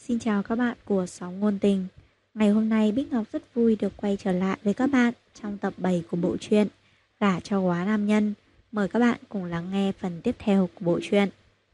Xin chào các bạn của Sóng Ngôn Tình. Ngày hôm nay Bích Ngọc rất vui được quay trở lại với các bạn trong tập 7 của bộ truyện Gả cho quá nam nhân. Mời các bạn cùng lắng nghe phần tiếp theo của bộ truyện.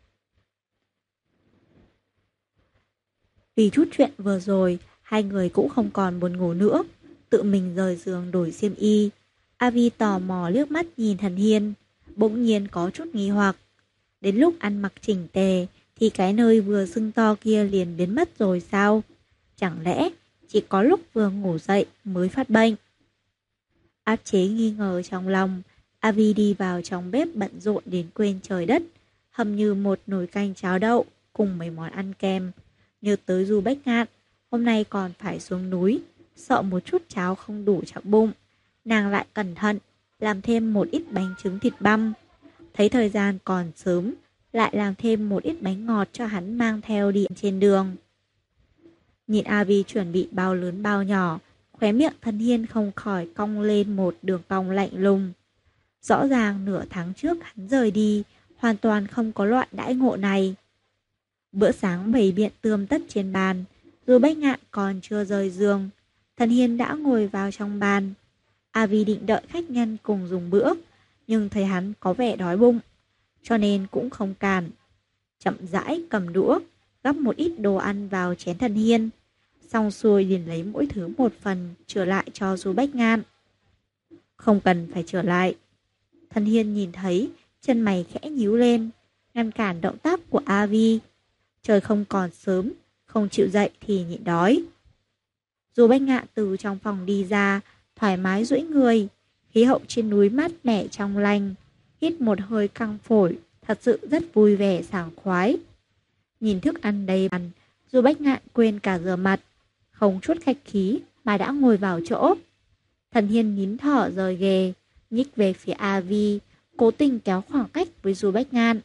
Vì chút chuyện vừa rồi, hai người cũng không còn buồn ngủ nữa, tự mình rời giường đổi xiêm y. Avi tò mò liếc mắt nhìn Thần Hiên, bỗng nhiên có chút nghi hoặc. Đến lúc ăn mặc chỉnh tề thì cái nơi vừa sưng to kia liền biến mất rồi sao? Chẳng lẽ chỉ có lúc vừa ngủ dậy mới phát bệnh? Áp chế nghi ngờ trong lòng, Avi đi vào trong bếp bận rộn đến quên trời đất, hầm như một nồi canh cháo đậu cùng mấy món ăn kèm. Nhớ tới Du Bách Ngạn, hôm nay còn phải xuống núi, sợ một chút cháo không đủ chạc bụng. Nàng lại cẩn thận, làm thêm một ít bánh trứng thịt băm. Thấy thời gian còn sớm, lại làm thêm một ít bánh ngọt cho hắn mang theo đi trên đường. Nhìn Avi chuẩn bị bao lớn bao nhỏ, khóe miệng Thần Hiên không khỏi cong lên một đường cong lạnh lùng. Rõ ràng nửa tháng trước hắn rời đi, hoàn toàn không có loại đãi ngộ này. Bữa sáng bày biện tươm tất trên bàn, dù Bách Ngạn còn chưa rời giường, Thần Hiên đã ngồi vào trong bàn. Avi định đợi khách nhân cùng dùng bữa, nhưng thấy hắn có vẻ đói bụng, cho nên cũng không cản. Chậm rãi cầm đũa, gắp một ít đồ ăn vào chén Thần Hiên, xong xuôi liền lấy mỗi thứ một phần trở lại cho Du Bách Ngạn. Không cần phải trở lại. Thần Hiên nhìn thấy, chân mày khẽ nhíu lên, ngăn cản động tác của Avi. Trời không còn sớm, không chịu dậy thì nhịn đói. Du Bách Ngạn từ trong phòng đi ra, thoải mái duỗi người, khí hậu trên núi mát mẻ trong lành, hít một hơi căng phổi, thật sự rất vui vẻ sảng khoái. Nhìn thức ăn đầy bàn, Du Bách Ngạn quên cả rửa mặt, không chút khách khí mà đã ngồi vào chỗ. Thần Hiên nín thở rời ghế, nhích về phía Avi, cố tình kéo khoảng cách với Du Bách Ngạn.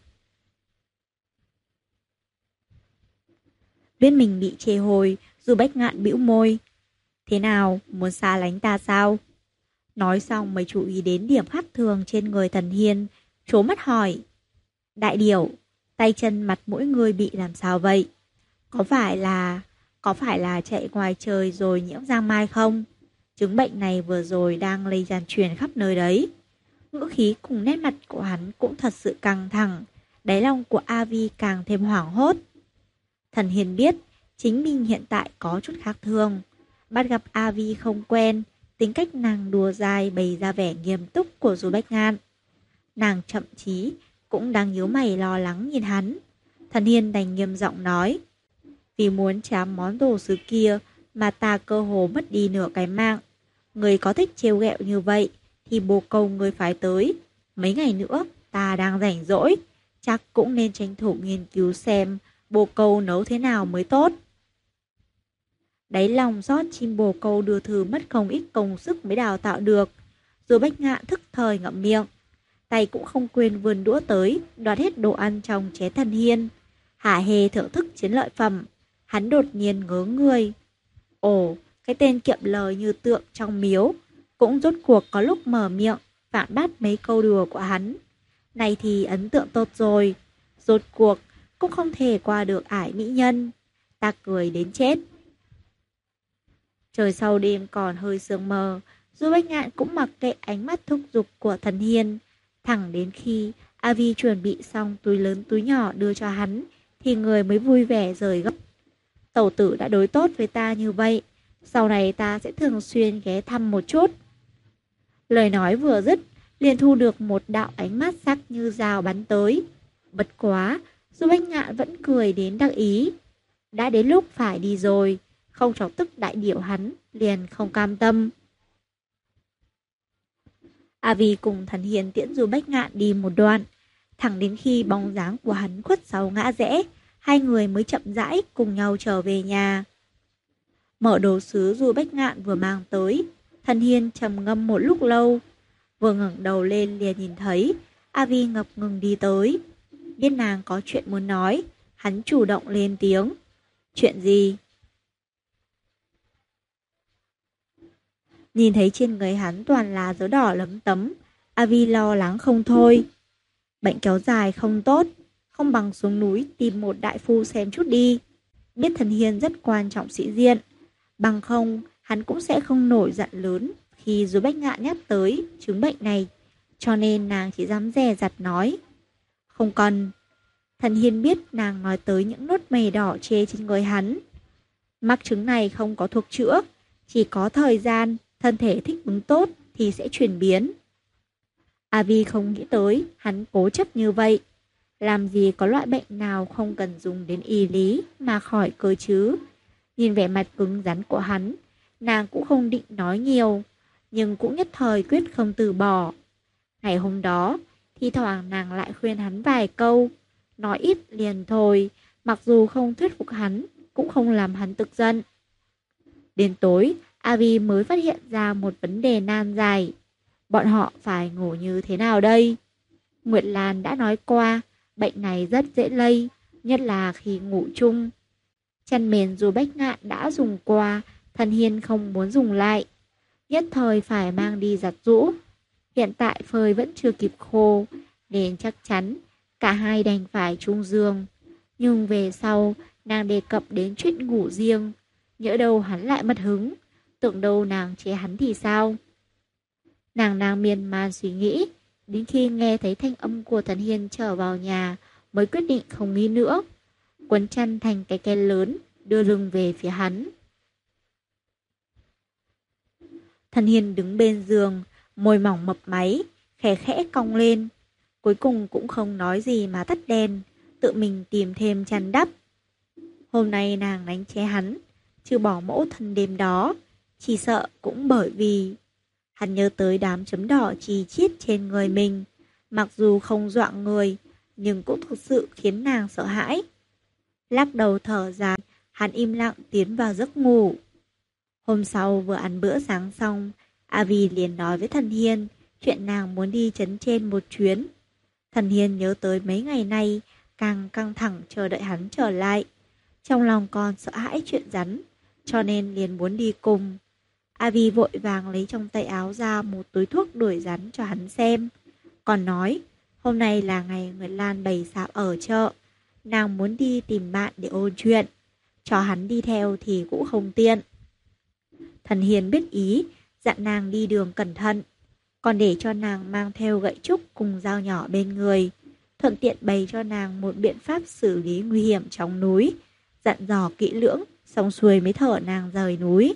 Biết mình bị chê hồi, Du Bách Ngạn bĩu môi. Thế nào, muốn xa lánh ta sao? Nói xong mới chú ý đến điểm khác thường trên người Thần Hiên, trố mắt hỏi. Đại điểu, tay chân mặt mỗi người bị làm sao vậy? Có phải là chạy ngoài trời rồi nhiễm giang mai không? Chứng bệnh này vừa rồi đang lây lan truyền khắp nơi đấy. Ngữ khí cùng nét mặt của hắn cũng thật sự căng thẳng, đáy lòng của Avi càng thêm hoảng hốt. Thần Hiền biết chính mình hiện tại có chút khác thường. Bắt gặp Avi không quen, tính cách nàng đùa dai bày ra vẻ nghiêm túc của Du Bách Ngạn. Nàng chậm chí cũng đang nhíu mày lo lắng nhìn hắn. Thần Hiên đành nghiêm giọng nói. Vì muốn chám món đồ sứ kia mà ta cơ hồ mất đi nửa cái mạng. Người có thích trêu ghẹo như vậy thì bồ câu người phải tới. Mấy ngày nữa ta đang rảnh rỗi, chắc cũng nên tranh thủ nghiên cứu xem bồ câu nấu thế nào mới tốt. Đáy lòng rót chim bồ câu đưa thư mất không ít công sức mới đào tạo được. Rồi Bách Ngạn thức thời ngậm miệng, tay cũng không quên vươn đũa tới, đoạt hết đồ ăn trong chén Thần Hiên. Hả hê thưởng thức chiến lợi phẩm, hắn đột nhiên ngớ người. Ồ, cái tên kiệm lời như tượng trong miếu, cũng rốt cuộc có lúc mở miệng, phản bác mấy câu đùa của hắn. Này thì ấn tượng tốt rồi, rốt cuộc cũng không thể qua được ải mỹ nhân. Ta cười đến chết. Trời sau đêm còn hơi sương mờ, Du Bách Ngạn cũng mặc kệ ánh mắt thúc giục của Thần Hiên. Thẳng đến khi Avi chuẩn bị xong túi lớn túi nhỏ đưa cho hắn, thì người mới vui vẻ rời gấp. Tẩu tử đã đối tốt với ta như vậy, sau này ta sẽ thường xuyên ghé thăm một chút. Lời nói vừa dứt, liền thu được một đạo ánh mắt sắc như dao bắn tới. Bất quá, Du Bách Ngạn vẫn cười đến đắc ý. Đã đến lúc phải đi rồi, không chọc tức đại điểu hắn, liền không cam tâm. Avi cùng Thần Hiền tiễn Du Bách Ngạn đi một đoạn, thẳng đến khi bóng dáng của hắn khuất sau ngã rẽ, hai người mới chậm rãi cùng nhau trở về nhà. Mở đồ sứ Du Bách Ngạn vừa mang tới, Thần Hiên trầm ngâm một lúc lâu, vừa ngẩng đầu lên liền nhìn thấy Avi ngập ngừng đi tới. Biết nàng có chuyện muốn nói, hắn chủ động lên tiếng. Chuyện gì? Nhìn thấy trên người hắn toàn là dấu đỏ lấm tấm, Avi lo lắng không thôi. Bệnh kéo dài không tốt, không bằng xuống núi tìm một đại phu xem chút đi. biết Thần Hiên rất quan trọng sĩ diện, bằng không hắn cũng sẽ không nổi giận lớn khi Du Bách Ngạn nhắc tới chứng bệnh này, cho nên nàng chỉ dám dè dặt nói. Không cần. Thần Hiên biết nàng nói tới những nốt mày đỏ chê trên người hắn. Mắc chứng này không có thuốc chữa, chỉ có thời gian, thân thể thích ứng tốt thì sẽ chuyển biến. A Vi không nghĩ tới hắn cố chấp như vậy. Làm gì có loại bệnh nào không cần dùng đến y lý mà khỏi cơ chứ. Nhìn vẻ mặt cứng rắn của hắn, nàng cũng không định nói nhiều, nhưng cũng nhất thời quyết không từ bỏ. Ngày hôm đó, thi thoảng nàng lại khuyên hắn vài câu, nói ít liền thôi, mặc dù không thuyết phục hắn, cũng không làm hắn tức giận. Đến tối, Avi mới phát hiện ra một vấn đề nan giải. Bọn họ phải ngủ như thế nào đây? Nguyệt Lan đã nói qua, bệnh này rất dễ lây, nhất là khi ngủ chung. Chăn mền dù Bách Ngạn đã dùng qua, Thần Hiên không muốn dùng lại. Nhất thời phải mang đi giặt giũ. Hiện tại phơi vẫn chưa kịp khô, nên chắc chắn cả hai đành phải chung giường. Nhưng về sau, nàng đề cập đến chuyện ngủ riêng. Nhỡ đâu hắn lại mất hứng, tưởng đâu nàng chế hắn thì sao? Nàng miên man suy nghĩ, đến khi nghe thấy thanh âm của Thần Hiên trở vào nhà, mới quyết định không nghĩ nữa. Quấn chăn thành cái ken lớn, đưa lưng về phía hắn. Thần Hiên đứng bên giường, môi mỏng mập máy, khẽ khẽ cong lên. Cuối cùng cũng không nói gì mà tắt đèn, tự mình tìm thêm chăn đắp. Hôm nay nàng đánh chế hắn, trừ bỏ mẫu thân đêm đó, chỉ sợ cũng bởi vì hắn nhớ tới đám chấm đỏ chì chít trên người mình, mặc dù không dọa người, nhưng cũng thực sự khiến nàng sợ hãi. Lắc đầu thở dài, hắn im lặng tiến vào giấc ngủ. Hôm sau vừa ăn bữa sáng xong, Avi liền nói với Thần Hiên chuyện nàng muốn đi trấn trên một chuyến. Thần Hiên nhớ tới mấy ngày nay, càng căng thẳng chờ đợi hắn trở lại. Trong lòng còn sợ hãi chuyện rắn, cho nên liền muốn đi cùng. Avi vội vàng lấy trong tay áo ra một túi thuốc đuổi rắn cho hắn xem. Còn nói, hôm nay là ngày Nguyệt Lan bày sạp ở chợ. Nàng muốn đi tìm bạn để ôn chuyện. Cho hắn đi theo thì cũng không tiện. Thần Hiên biết ý, dặn nàng đi đường cẩn thận. Còn để cho nàng mang theo gậy trúc cùng dao nhỏ bên người. Thuận tiện bày cho nàng một biện pháp xử lý nguy hiểm trong núi. Dặn dò kỹ lưỡng, xong xuôi mới thở nàng rời núi.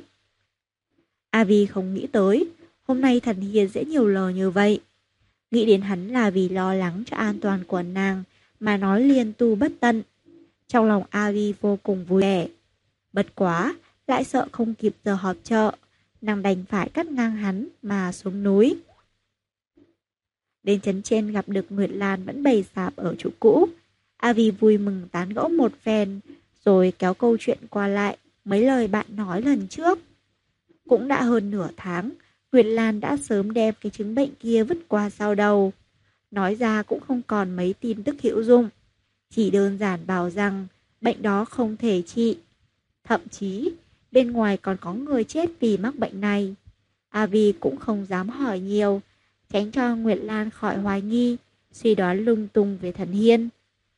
Avi không nghĩ tới, hôm nay Thần Hiên sẽ nhiều lời như vậy. Nghĩ đến hắn là vì lo lắng cho an toàn của nàng mà nói liên tu bất tận. Trong lòng Avi vô cùng vui vẻ. Bất quá, lại sợ không kịp giờ họp chợ, nàng đành phải cắt ngang hắn mà xuống núi. Đến trấn trên gặp được Nguyệt Lan vẫn bày sạp ở chỗ cũ. Avi vui mừng tán gẫu một phen, rồi kéo câu chuyện qua lại mấy lời bạn nói lần trước. Cũng đã hơn nửa tháng, Nguyệt Lan đã sớm đem cái chứng bệnh kia vứt qua sau đầu. Nói ra cũng không còn mấy tin tức hữu dụng. Chỉ đơn giản bảo rằng bệnh đó không thể trị. Thậm chí, bên ngoài còn có người chết vì mắc bệnh này. Avi cũng không dám hỏi nhiều, tránh cho Nguyệt Lan khỏi hoài nghi, suy đoán lung tung về Thần Hiên.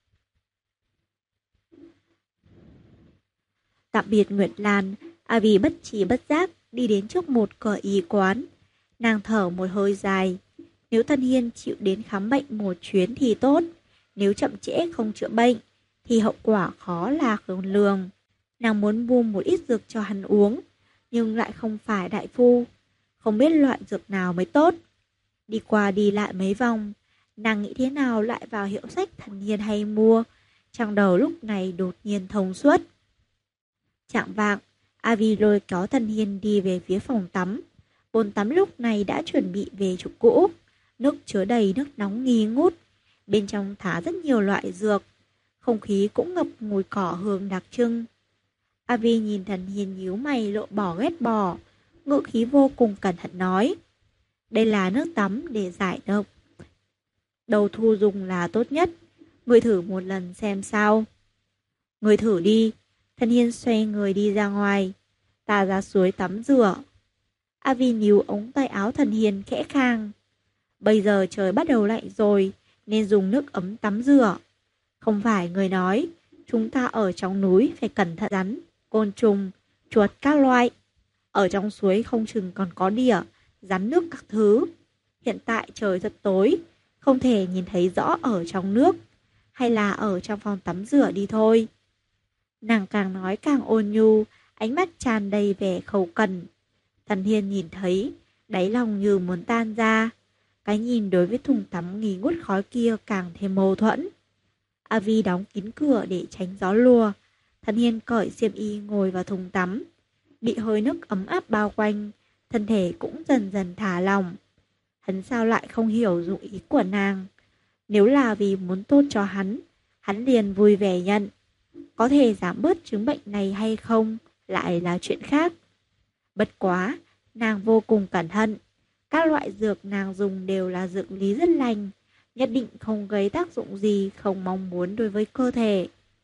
Tạm biệt Nguyệt Lan, Avi bất trí bất giác đi đến trước một cửa y quán. Nàng thở một hơi dài. Nếu Thần Hiên chịu đến khám bệnh một chuyến thì tốt. Nếu chậm trễ không chữa bệnh thì hậu quả khó là khôn lường. Nàng muốn mua một ít dược cho hắn uống, nhưng lại không phải đại phu. Không biết loại dược nào mới tốt. Đi qua đi lại mấy vòng, nàng nghĩ thế nào lại vào hiệu sách Thần Hiên hay mua. Trong đầu lúc này đột nhiên thông suốt. Chạng vạng, Avi lôi kéo Thần Hiên đi về phía phòng tắm. Bồn tắm lúc này đã chuẩn bị về chỗ cũ. Nước chứa đầy nước nóng nghi ngút. Bên trong thả rất nhiều loại dược. Không khí cũng ngập mùi cỏ hương đặc trưng. Avi nhìn Thần Hiên nhíu mày lộ bỏ ghét bỏ. Ngữ khí vô cùng cẩn thận nói. Đây là nước tắm để giải độc. Đầu thu dùng là tốt nhất. Người thử một lần xem sao. Người thử đi. Thần Hiên xoay người đi ra ngoài. Ta ra suối tắm rửa. Avi níu ống tay áo Thần Hiên khẽ khàng. Bây giờ trời bắt đầu lạnh rồi, nên dùng nước ấm tắm rửa. Không phải người nói, Chúng ta ở trong núi phải cẩn thận rắn, côn trùng, chuột các loại. Ở trong suối không chừng còn có đỉa, rắn nước các thứ. Hiện tại trời rất tối, không thể nhìn thấy rõ ở trong nước, hay là ở trong phòng tắm rửa đi thôi. Nàng càng nói càng ôn nhu, ánh mắt tràn đầy vẻ khẩu cẩn. Thần Hiên nhìn thấy, đáy lòng như muốn tan ra. Cái nhìn đối với thùng tắm nghi ngút khói kia càng thêm mâu thuẫn. A Vi đóng kín cửa để tránh gió lùa. Thần Hiên cởi xiêm y ngồi vào thùng tắm. Bị hơi nước ấm áp bao quanh, thân thể cũng dần dần thả lỏng. Hắn sao lại không hiểu dụng ý của nàng. Nếu là vì muốn tốt cho hắn liền vui vẻ nhận. Có thể giảm bớt chứng bệnh này hay không lại là chuyện khác. Bất quá, nàng vô cùng cẩn thận. Các loại dược nàng dùng đều là dược lý rất lành, nhất định không gây tác dụng gì không mong muốn đối với cơ thể.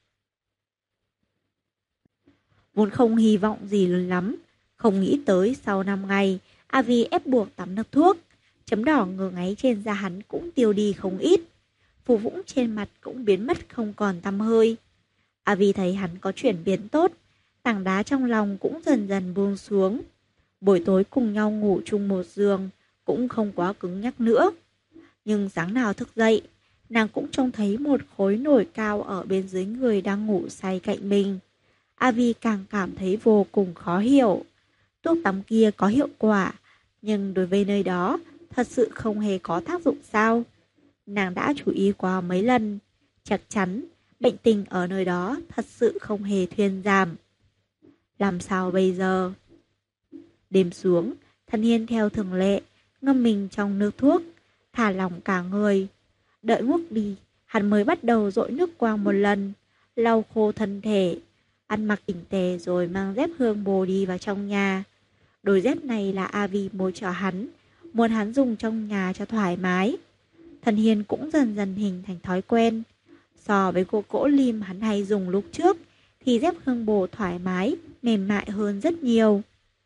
Vốn không hy vọng gì lớn lắm, không nghĩ tới sau 5 ngày, A Vi ép buộc tắm nước thuốc, chấm đỏ ngờ ngáy trên da hắn cũng tiêu đi không ít. Phù vũng trên mặt cũng biến mất không còn tăm hơi. A Vi thấy hắn có chuyển biến tốt, tảng đá trong lòng cũng dần dần buông xuống. Buổi tối cùng nhau ngủ chung một giường cũng không quá cứng nhắc nữa. Nhưng sáng nào thức dậy, nàng cũng trông thấy một khối nổi cao ở bên dưới người đang ngủ say cạnh mình. A Vi càng cảm thấy vô cùng khó hiểu. Thuốc tắm kia có hiệu quả, nhưng đối với nơi đó thật sự không hề có tác dụng sao? Nàng đã chú ý qua mấy lần, chắc chắn bệnh tình ở nơi đó thật sự không hề thuyên giảm. Làm sao bây giờ? Đêm xuống, Thần Hiên theo thường lệ, ngâm mình trong nước thuốc, thả lỏng cả người. Đợi ngút đi, hắn mới bắt đầu dội nước qua một lần, lau khô thân thể, ăn mặc chỉnh tề rồi mang dép hương bồ đi vào trong nhà. Đôi dép này là A Vi mua cho hắn, muốn hắn dùng trong nhà cho thoải mái. Thần Hiên cũng dần dần hình thành thói quen. So với cô cỗ lim hắn hay dùng lúc trước, thì dép hương bồ thoải mái, mềm mại hơn rất nhiều.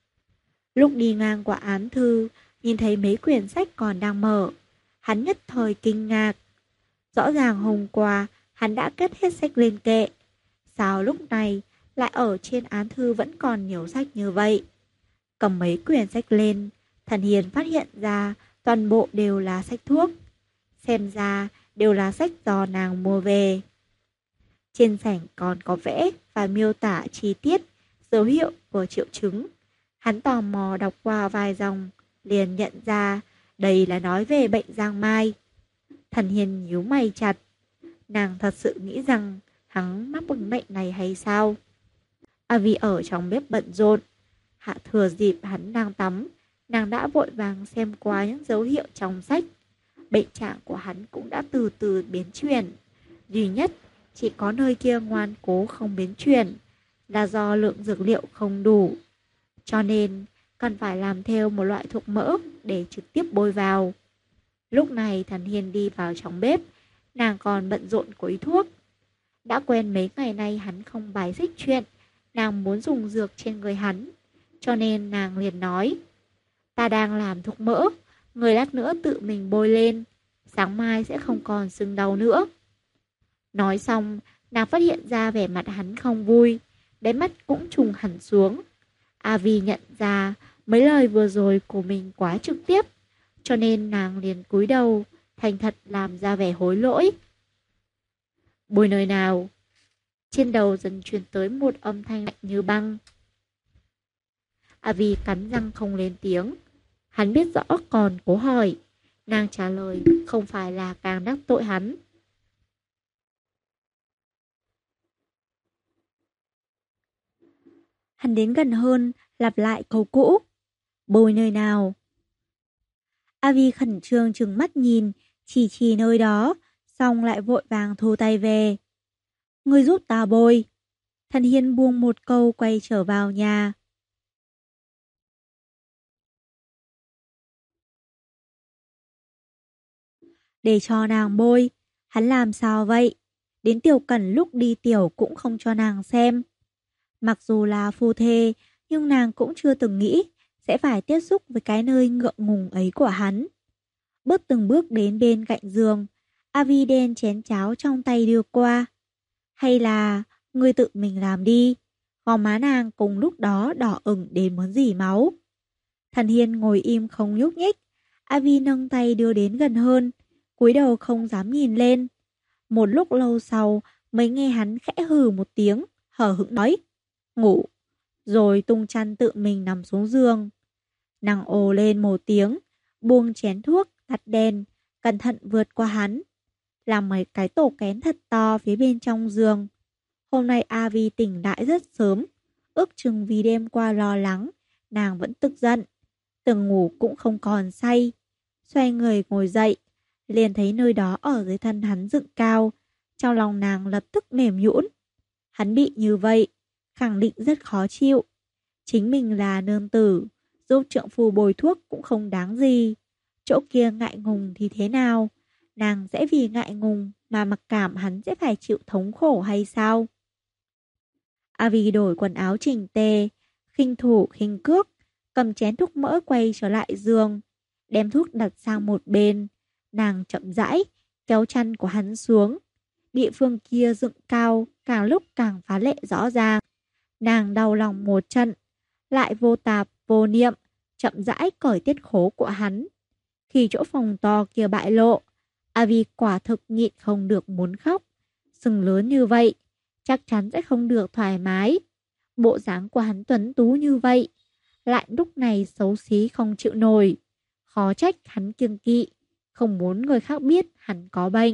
Lúc đi ngang qua án thư, nhìn thấy mấy quyển sách còn đang mở, hắn nhất thời kinh ngạc. Rõ ràng hôm qua, hắn đã cất hết sách lên kệ. Sao lúc này, lại ở trên án thư vẫn còn nhiều sách như vậy? Cầm mấy quyển sách lên, Thần Hiền phát hiện ra toàn bộ đều là sách thuốc. Xem ra đều là sách do nàng mua về. Trên sảnh còn có vẽ và miêu tả chi tiết, dấu hiệu của triệu chứng. Hắn tò mò đọc qua vài dòng, liền nhận ra đây là nói về bệnh giang mai. Thần Hiền nhíu mày chặt. Nàng thật sự nghĩ rằng hắn mắc bệnh này hay sao? A Vi ở trong bếp bận rộn. Hạ thừa dịp hắn đang tắm, nàng đã vội vàng xem qua những dấu hiệu trong sách. Bệnh trạng của hắn cũng đã từ từ biến chuyển. Duy nhất, chỉ có nơi kia ngoan cố không biến chuyển, là do lượng dược liệu không đủ. Cho nên, cần phải làm theo một loại thuốc mỡ để trực tiếp bôi vào. Lúc này Thần Hiên đi vào trong bếp, nàng còn bận rộn quấy thuốc. Đã quen mấy ngày nay hắn không bài xích chuyện, nàng muốn dùng dược trên người hắn. Cho nên nàng liền nói, ta đang làm thuốc mỡ, người lát nữa tự mình bôi lên, sáng mai sẽ không còn sưng đau nữa. Nói xong, nàng phát hiện ra vẻ mặt hắn không vui, đáy mắt cũng trùng hẳn xuống. A Vi nhận ra mấy lời vừa rồi của mình quá trực tiếp, cho nên nàng liền cúi đầu, thành thật làm ra vẻ hối lỗi. Bôi nơi nào? Trên đầu dần truyền tới một âm thanh lạnh như băng. A Vi cắn răng không lên tiếng. Hắn biết rõ còn cố hỏi. Nàng trả lời không phải là càng đắc tội hắn. Hắn đến gần hơn, lặp lại câu cũ. Bôi nơi nào? A Vi khẩn trương trừng mắt nhìn, chỉ nơi đó, xong lại vội vàng thu tay về. Ngươi giúp ta bôi. Thần Hiên buông một câu quay trở vào nhà. Để cho nàng bôi. Hắn làm sao vậy? Đến Tiểu Cẩn lúc đi tiểu cũng không cho nàng xem. Mặc dù là phu thê, nhưng nàng cũng chưa từng nghĩ sẽ phải tiếp xúc với cái nơi ngượng ngùng ấy của hắn. Bước từng bước đến bên cạnh giường, A Vi đen chén cháo trong tay đưa qua. Hay là Ngươi tự mình làm đi. Gò má nàng cùng lúc đó đỏ ửng đến muốn rỉ máu. Thần Hiên ngồi im không nhúc nhích. Avi nâng tay đưa đến gần hơn, cúi đầu không dám nhìn lên. Một lúc lâu sau mới nghe hắn khẽ hừ một tiếng, hờ hững nói, ngủ, rồi tung chăn tự mình nằm xuống giường. Nàng ồ lên một tiếng, buông chén thuốc, tắt đèn, cẩn thận vượt qua hắn, làm mấy cái tổ kén thật to phía bên trong giường. Hôm nay Avi tỉnh lại rất sớm, ước chừng vì đêm qua lo lắng, nàng vẫn tức giận, từng ngủ cũng không còn say. Xoay người ngồi dậy, liền thấy nơi đó ở dưới thân hắn dựng cao, trong lòng nàng lập tức mềm nhũn. Hắn bị như vậy, khẳng định rất khó chịu. Chính mình là nương tử, giúp trượng phu bồi thuốc cũng không đáng gì. Chỗ kia ngại ngùng thì thế nào? Nàng sẽ vì ngại ngùng mà mặc cảm hắn sẽ phải chịu thống khổ hay sao? Avi đổi quần áo chỉnh tề, khinh thủ khinh cước, cầm chén thuốc mỡ quay trở lại giường, đem thuốc đặt sang một bên. Nàng chậm rãi kéo chăn của hắn xuống. Địa phương kia dựng cao, càng lúc càng phá lệ rõ ràng. Nàng đau lòng một trận, lại vô tạp vô niệm, chậm rãi cởi tiết khố của hắn. Khi chỗ phòng to kia bại lộ, Avi quả thực nhịn không được muốn khóc. Sừng lớn như vậy, chắc chắn sẽ không được thoải mái. Bộ dáng của hắn tuấn tú như vậy, lại lúc này xấu xí không chịu nổi. Khó trách hắn kiêng kỵ, không muốn người khác biết hắn có bệnh.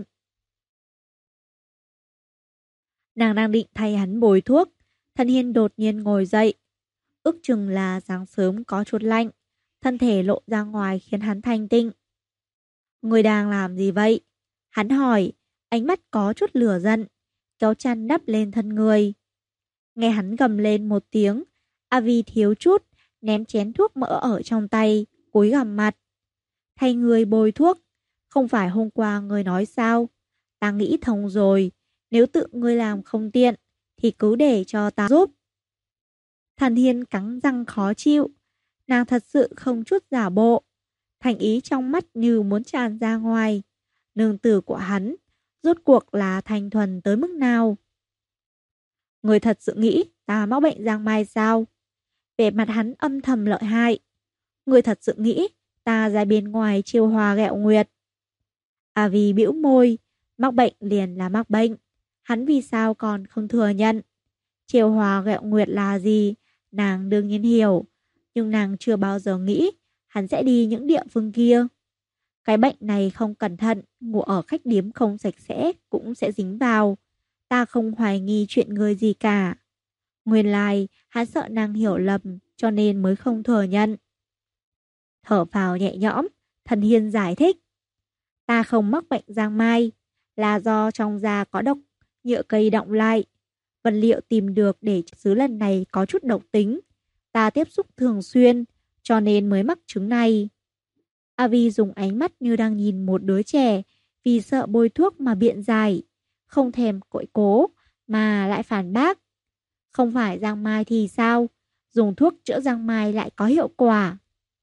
Nàng đang định thay hắn bồi thuốc, Thần Hiên đột nhiên ngồi dậy. Ước chừng là sáng sớm có chút lạnh, thân thể lộ ra ngoài khiến hắn thanh tịnh. Người đang làm gì vậy? Hắn hỏi, ánh mắt có chút lửa giận, kéo chăn đắp lên thân người. Nghe hắn gầm lên một tiếng, Avi thiếu chút ném chén thuốc mỡ ở trong tay, cúi gằm mặt. Thay người bôi thuốc, không phải hôm qua người nói sao? Ta nghĩ thông rồi, nếu tự ngươi làm không tiện, thì cứ để cho ta giúp. Thần Hiên cắn răng khó chịu, nàng thật sự không chút giả bộ. Thành ý trong mắt như muốn tràn ra ngoài. Nương tử của hắn, rốt cuộc là thanh thuần tới mức nào? Người thật sự nghĩ ta mắc bệnh giang mai sao? Vẻ mặt hắn âm thầm lợi hại. Người thật sự nghĩ ta ra bên ngoài chiêu hòa ghẹo nguyệt. Vì bĩu môi, mắc bệnh liền là mắc bệnh. Hắn vì sao còn không thừa nhận? Chiêu hòa ghẹo nguyệt là gì? Nàng đương nhiên hiểu, nhưng nàng chưa bao giờ nghĩ hắn sẽ đi những địa phương kia. Cái bệnh này không cẩn thận, ngủ ở khách điếm không sạch sẽ cũng sẽ dính vào. Ta không hoài nghi chuyện người gì cả. Nguyên lai, hắn sợ nàng hiểu lầm, cho nên mới không thừa nhận. Thở vào nhẹ nhõm, Thần Hiên giải thích. Ta không mắc bệnh giang mai, là do trong da có độc, nhựa cây đọng lại. Vật liệu tìm được để xứ lần này có chút độc tính. Ta tiếp xúc thường xuyên, cho nên mới mắc chứng này. Avi dùng ánh mắt như đang nhìn một đứa trẻ, vì sợ bôi thuốc mà biện giải, không thèm cội cố, mà lại phản bác. Không phải giang mai thì sao? Dùng thuốc chữa giang mai lại có hiệu quả.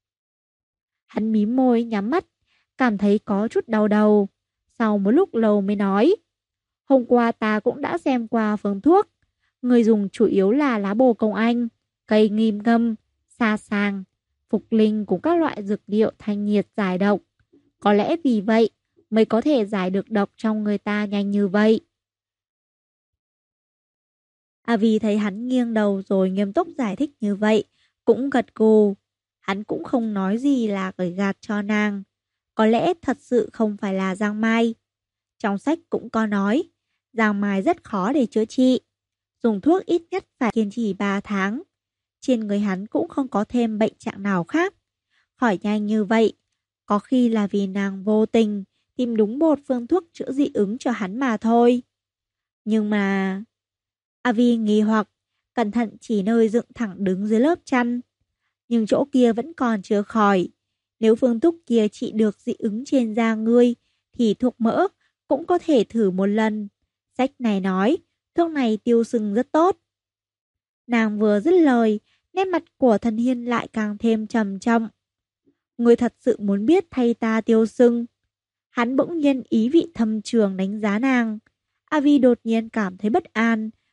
Hắn mím môi nhắm mắt, cảm thấy có chút đau đầu. Sau một lúc lâu mới nói, hôm qua ta cũng đã xem qua phương thuốc. Người dùng chủ yếu là lá bồ công anh, cây ngim ngâm, sa sàng, phục linh cùng các loại dược liệu thanh nhiệt giải độc. Có lẽ vì vậy mới có thể giải được độc trong người ta nhanh như vậy. Vì thấy hắn nghiêng đầu rồi nghiêm túc giải thích như vậy, cũng gật gù. Hắn cũng không nói gì là gởi gạt cho nàng. Có lẽ thật sự không phải là giang mai. Trong sách cũng có nói, giang mai rất khó để chữa trị. Dùng thuốc ít nhất phải kiên trì 3 tháng. Trên người hắn cũng không có thêm bệnh trạng nào khác. Khỏi nhanh như vậy, có khi là vì nàng vô tình tìm đúng một phương thuốc chữa dị ứng cho hắn mà thôi. Nhưng mà... Avi nghi hoặc, cẩn thận chỉ nơi dựng thẳng đứng dưới lớp chăn. Nhưng chỗ kia vẫn còn chưa khỏi. Nếu phương thuốc kia trị được dị ứng trên da ngươi, thì thuốc mỡ cũng có thể thử một lần. Sách này nói, thuốc này tiêu sưng rất tốt. Nàng vừa dứt lời, nét mặt của Thần Hiên lại càng thêm trầm trọng. Ngươi thật sự muốn biết thay ta tiêu sưng? Hắn bỗng nhiên ý vị thâm trường đánh giá nàng. Avi đột nhiên cảm thấy bất an,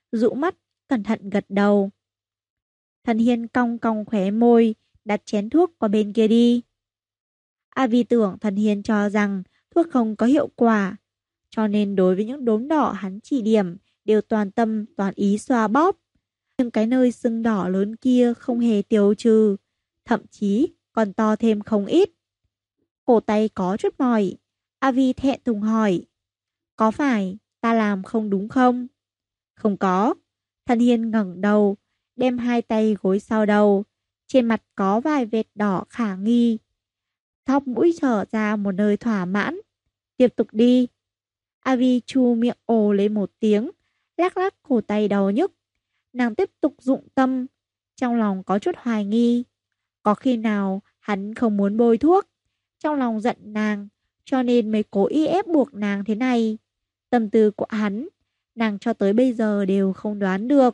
dụ mắt, cẩn thận gật đầu. Thần Hiên cong cong khóe môi, đặt chén thuốc qua bên kia đi. A Vi tưởng Thần Hiên cho rằng thuốc không có hiệu quả, cho nên đối với những đốm đỏ hắn chỉ điểm đều toàn tâm toàn ý xoa bóp. Nhưng cái nơi sưng đỏ lớn kia không hề tiêu trừ, thậm chí còn to thêm không ít. Cổ tay có chút mỏi, A Vi thẹn thùng hỏi, có phải ta làm không đúng không? Không có. Thần Hiên ngẩng đầu, đem hai tay gối sau đầu, trên mặt có vài vệt đỏ khả nghi. Thóc mũi trở ra một nơi thỏa mãn. Tiếp tục đi. A Vi chu miệng ồ lên một tiếng, lắc lắc cổ tay đau nhức. Nàng tiếp tục dụng tâm, trong lòng có chút hoài nghi. Có khi nào hắn không muốn bôi thuốc, trong lòng giận nàng, cho nên mới cố ý ép buộc nàng thế này. Tâm tư của hắn, nàng cho tới bây giờ đều không đoán được.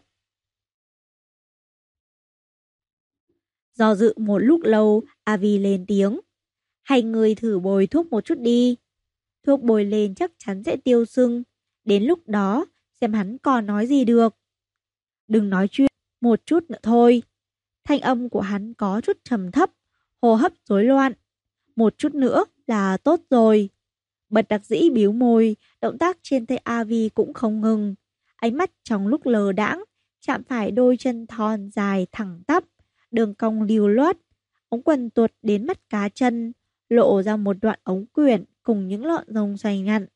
Do dự một lúc lâu, A Vi lên tiếng. Hai người thử bôi thuốc một chút đi. Thuốc bôi lên chắc chắn sẽ tiêu sưng. Đến lúc đó, xem hắn còn nói gì được. Đừng nói chuyện, một chút nữa thôi. Thanh âm của hắn có chút trầm thấp, hô hấp rối loạn. Một chút nữa là tốt rồi. Bật đặc dĩ bĩu môi, động tác trên tay A Vi cũng không ngừng. Ánh mắt trong lúc lờ đãng chạm phải đôi chân thon dài thẳng tắp, đường cong lưu loát, ống quần tuột đến mắt cá chân, lộ ra một đoạn ống quyển cùng những lọn rồng xoành nhặn.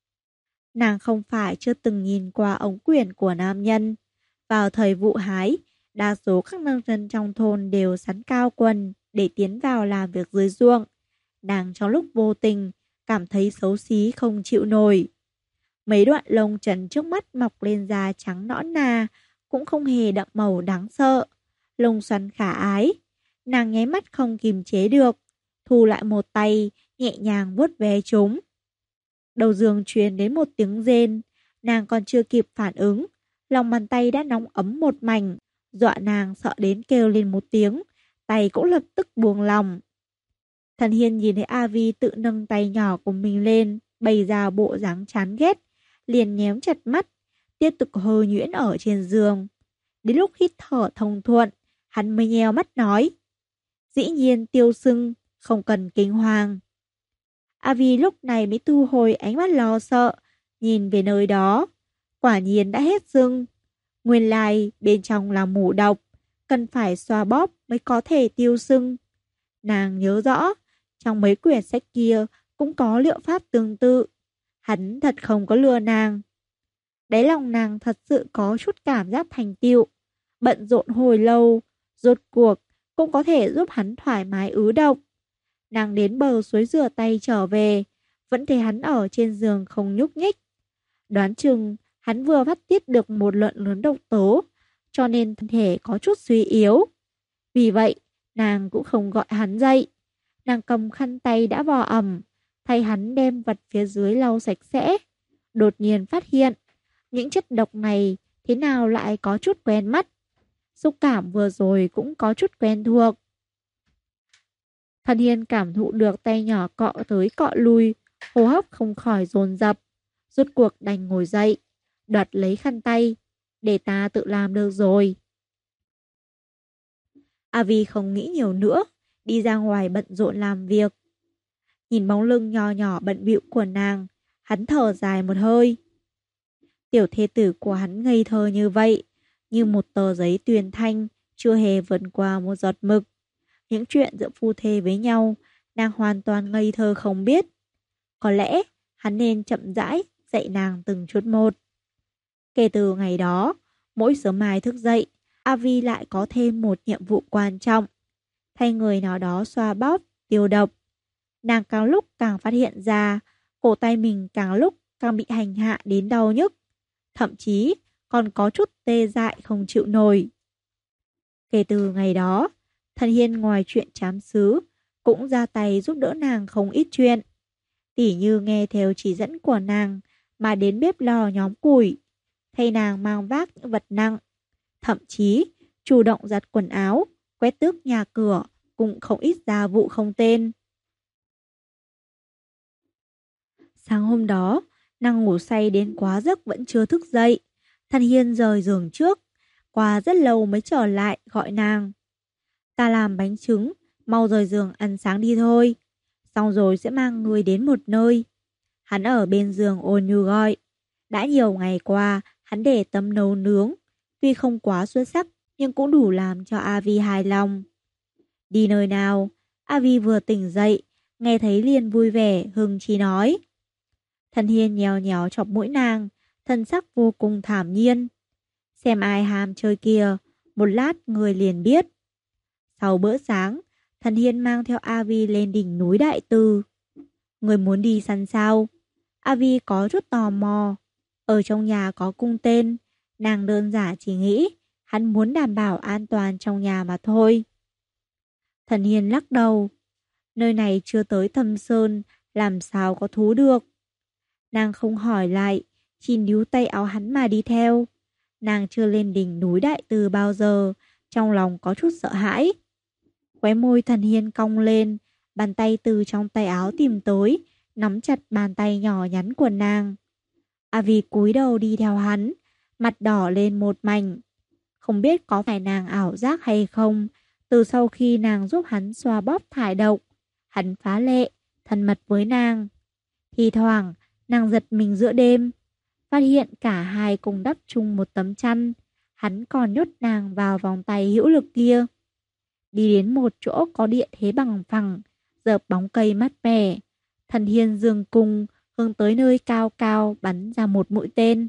Nàng không phải chưa từng nhìn qua ống quyển của nam nhân. Vào thời vụ hái, đa số các nông dân trong thôn đều sắn cao quần để tiến vào làm việc dưới ruộng. Nàng trong lúc vô tình cảm thấy xấu xí không chịu nổi. Mấy đoạn lông trần trước mắt mọc lên da trắng nõn nà, cũng không hề đậm màu đáng sợ. Lông xoăn khả ái. Nàng nháy mắt không kìm chế được, thu lại một tay, nhẹ nhàng vuốt ve chúng. Đầu giường truyền đến một tiếng rên, nàng còn chưa kịp phản ứng, lòng bàn tay đã nóng ấm một mảnh, dọa nàng sợ đến kêu lên một tiếng, tay cũng lập tức buông lòng. Thần Hiên nhìn thấy A Vi tự nâng tay nhỏ của mình lên, bày ra bộ dáng chán ghét, liền nhéo chặt mắt, tiếp tục hơ nhuyễn ở trên giường. Đến lúc hít thở thông thuận, hắn mới nheo mắt nói, dĩ nhiên tiêu sưng, không cần kinh hoàng. A Vi lúc này mới thu hồi ánh mắt lo sợ, nhìn về nơi đó. Quả nhiên đã hết sưng. Nguyên lai bên trong là mủ độc, cần phải xoa bóp mới có thể tiêu sưng. Nàng nhớ rõ, trong mấy quyển sách kia cũng có liệu pháp tương tự. Hắn thật không có lừa nàng. Đáy lòng nàng thật sự có chút cảm giác thành tựu. Bận rộn hồi lâu, rốt cuộc cũng có thể giúp hắn thoải mái ứ động. Nàng đến bờ suối rửa tay trở về, vẫn thấy hắn ở trên giường không nhúc nhích. Đoán chừng hắn vừa phát tiết được một lượng lớn độc tố, cho nên thân thể có chút suy yếu. Vì vậy, nàng cũng không gọi hắn dậy. Nàng cầm khăn tay đã vò ẩm, thay hắn đem vật phía dưới lau sạch sẽ. Đột nhiên phát hiện, những chất độc này thế nào lại có chút quen mắt. Xúc cảm vừa rồi cũng có chút quen thuộc. Thần Hiên cảm thụ được tay nhỏ cọ tới cọ lui, hô hấp không khỏi dồn dập, rốt cuộc đành ngồi dậy, đoạt lấy khăn tay, để ta tự làm được rồi. A Vi không nghĩ nhiều nữa, đi ra ngoài bận rộn làm việc. Nhìn bóng lưng nhỏ nhỏ bận bịu của nàng, hắn thở dài một hơi. Tiểu thê tử của hắn ngây thơ như vậy, như một tờ giấy tuyền thanh, chưa hề vượt qua một giọt mực. Những chuyện giữa phu thê với nhau, nàng hoàn toàn ngây thơ không biết. Có lẽ hắn nên chậm rãi dạy nàng từng chút một. Kể từ ngày đó, mỗi sớm mai thức dậy, A Vi lại có thêm một nhiệm vụ quan trọng. Thay người nào đó xoa bóp, tiêu độc. Nàng càng lúc càng phát hiện ra, cổ tay mình càng lúc càng bị hành hạ đến đau nhức. Thậm chí còn có chút tê dại không chịu nổi. Kể từ ngày đó, Thần Hiên ngoài chuyện trám xứ, cũng ra tay giúp đỡ nàng không ít chuyện. Tỉ như nghe theo chỉ dẫn của nàng mà đến bếp lò nhóm củi, thay nàng mang vác những vật nặng. Thậm chí chủ động giặt quần áo, quét tước nhà cửa, cũng không ít gia vụ không tên. Sáng hôm đó, nàng ngủ say đến quá giấc vẫn chưa thức dậy. Thần Hiên rời giường trước, qua rất lâu mới trở lại gọi nàng. Ta làm bánh trứng, mau rời giường ăn sáng đi thôi. Xong rồi sẽ mang người đến một nơi. Hắn ở bên giường ôn nhu gọi. Đã nhiều ngày qua, hắn để tâm nấu nướng. Tuy không quá xuất sắc, nhưng cũng đủ làm cho Avi hài lòng. Đi nơi nào? Avi vừa tỉnh dậy, nghe thấy liền vui vẻ, hưng chí nói. Thần Hiên nhéo nhéo chọc mũi nàng, thân sắc vô cùng thản nhiên. Xem ai ham chơi kìa, một lát người liền biết. Sau bữa sáng, Thần Hiên mang theo Avi lên đỉnh núi Đại Từ. Người muốn đi săn sao? Avi có chút tò mò. Ở trong nhà có cung tên, nàng đơn giản chỉ nghĩ hắn muốn đảm bảo an toàn trong nhà mà thôi. Thần Hiên lắc đầu. Nơi này chưa tới Thâm Sơn, làm sao có thú được. Nàng không hỏi lại, chỉ níu tay áo hắn mà đi theo. Nàng chưa lên đỉnh núi Đại Từ bao giờ, trong lòng có chút sợ hãi. Khóe môi Thần Hiên cong lên, bàn tay từ trong tay áo tìm tới, nắm chặt bàn tay nhỏ nhắn của nàng. Avi cúi đầu đi theo hắn, mặt đỏ lên một mảnh. Không biết có phải nàng ảo giác hay không, từ sau khi nàng giúp hắn xoa bóp thải độc, hắn phá lệ, thân mật với nàng. Thì thoảng, nàng giật mình giữa đêm, phát hiện cả hai cùng đắp chung một tấm chăn, hắn còn nhốt nàng vào vòng tay hữu lực kia. Đi đến một chỗ có địa thế bằng phẳng, dợp bóng cây mát mẻ. Thần Hiên dương cung hướng tới nơi cao cao bắn ra một mũi tên.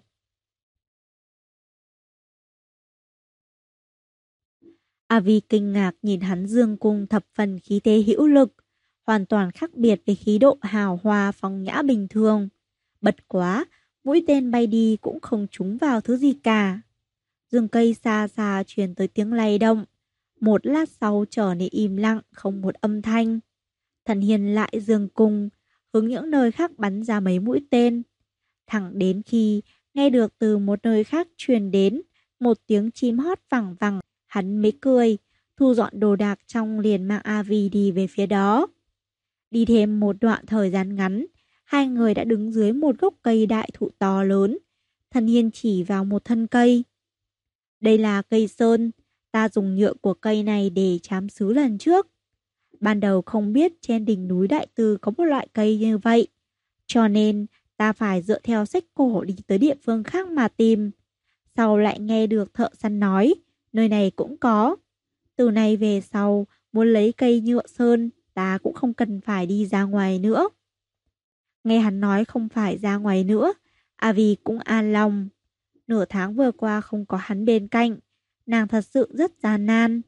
Avi kinh ngạc nhìn hắn dương cung thập phần khí thế hữu lực, hoàn toàn khác biệt với khí độ hào hoa phong nhã bình thường. Bật quá, mũi tên bay đi cũng không trúng vào thứ gì cả. Rừng cây xa xa truyền tới tiếng lay động. Một lát sau trở nên im lặng, không một âm thanh. Thần Hiên lại dương cung, hướng những nơi khác bắn ra mấy mũi tên. Thẳng đến khi nghe được từ một nơi khác truyền đến một tiếng chim hót vẳng vẳng, hắn mới cười, thu dọn đồ đạc trong liền mang Avi đi về phía đó. Đi thêm một đoạn thời gian ngắn, hai người đã đứng dưới một gốc cây đại thụ to lớn. Thần Hiên chỉ vào một thân cây. Đây là cây sơn, ta dùng nhựa của cây này để trám sứ lần trước. Ban đầu không biết trên đỉnh núi Đại Từ có một loại cây như vậy, cho nên ta phải dựa theo sách cổ đi tới địa phương khác mà tìm. Sau lại nghe được thợ săn nói, nơi này cũng có. Từ nay về sau, muốn lấy cây nhựa sơn, ta cũng không cần phải đi ra ngoài nữa. Nghe hắn nói không phải ra ngoài nữa, Avi cũng an lòng. Nửa tháng vừa qua không có hắn bên cạnh, nàng thật sự rất gian nan.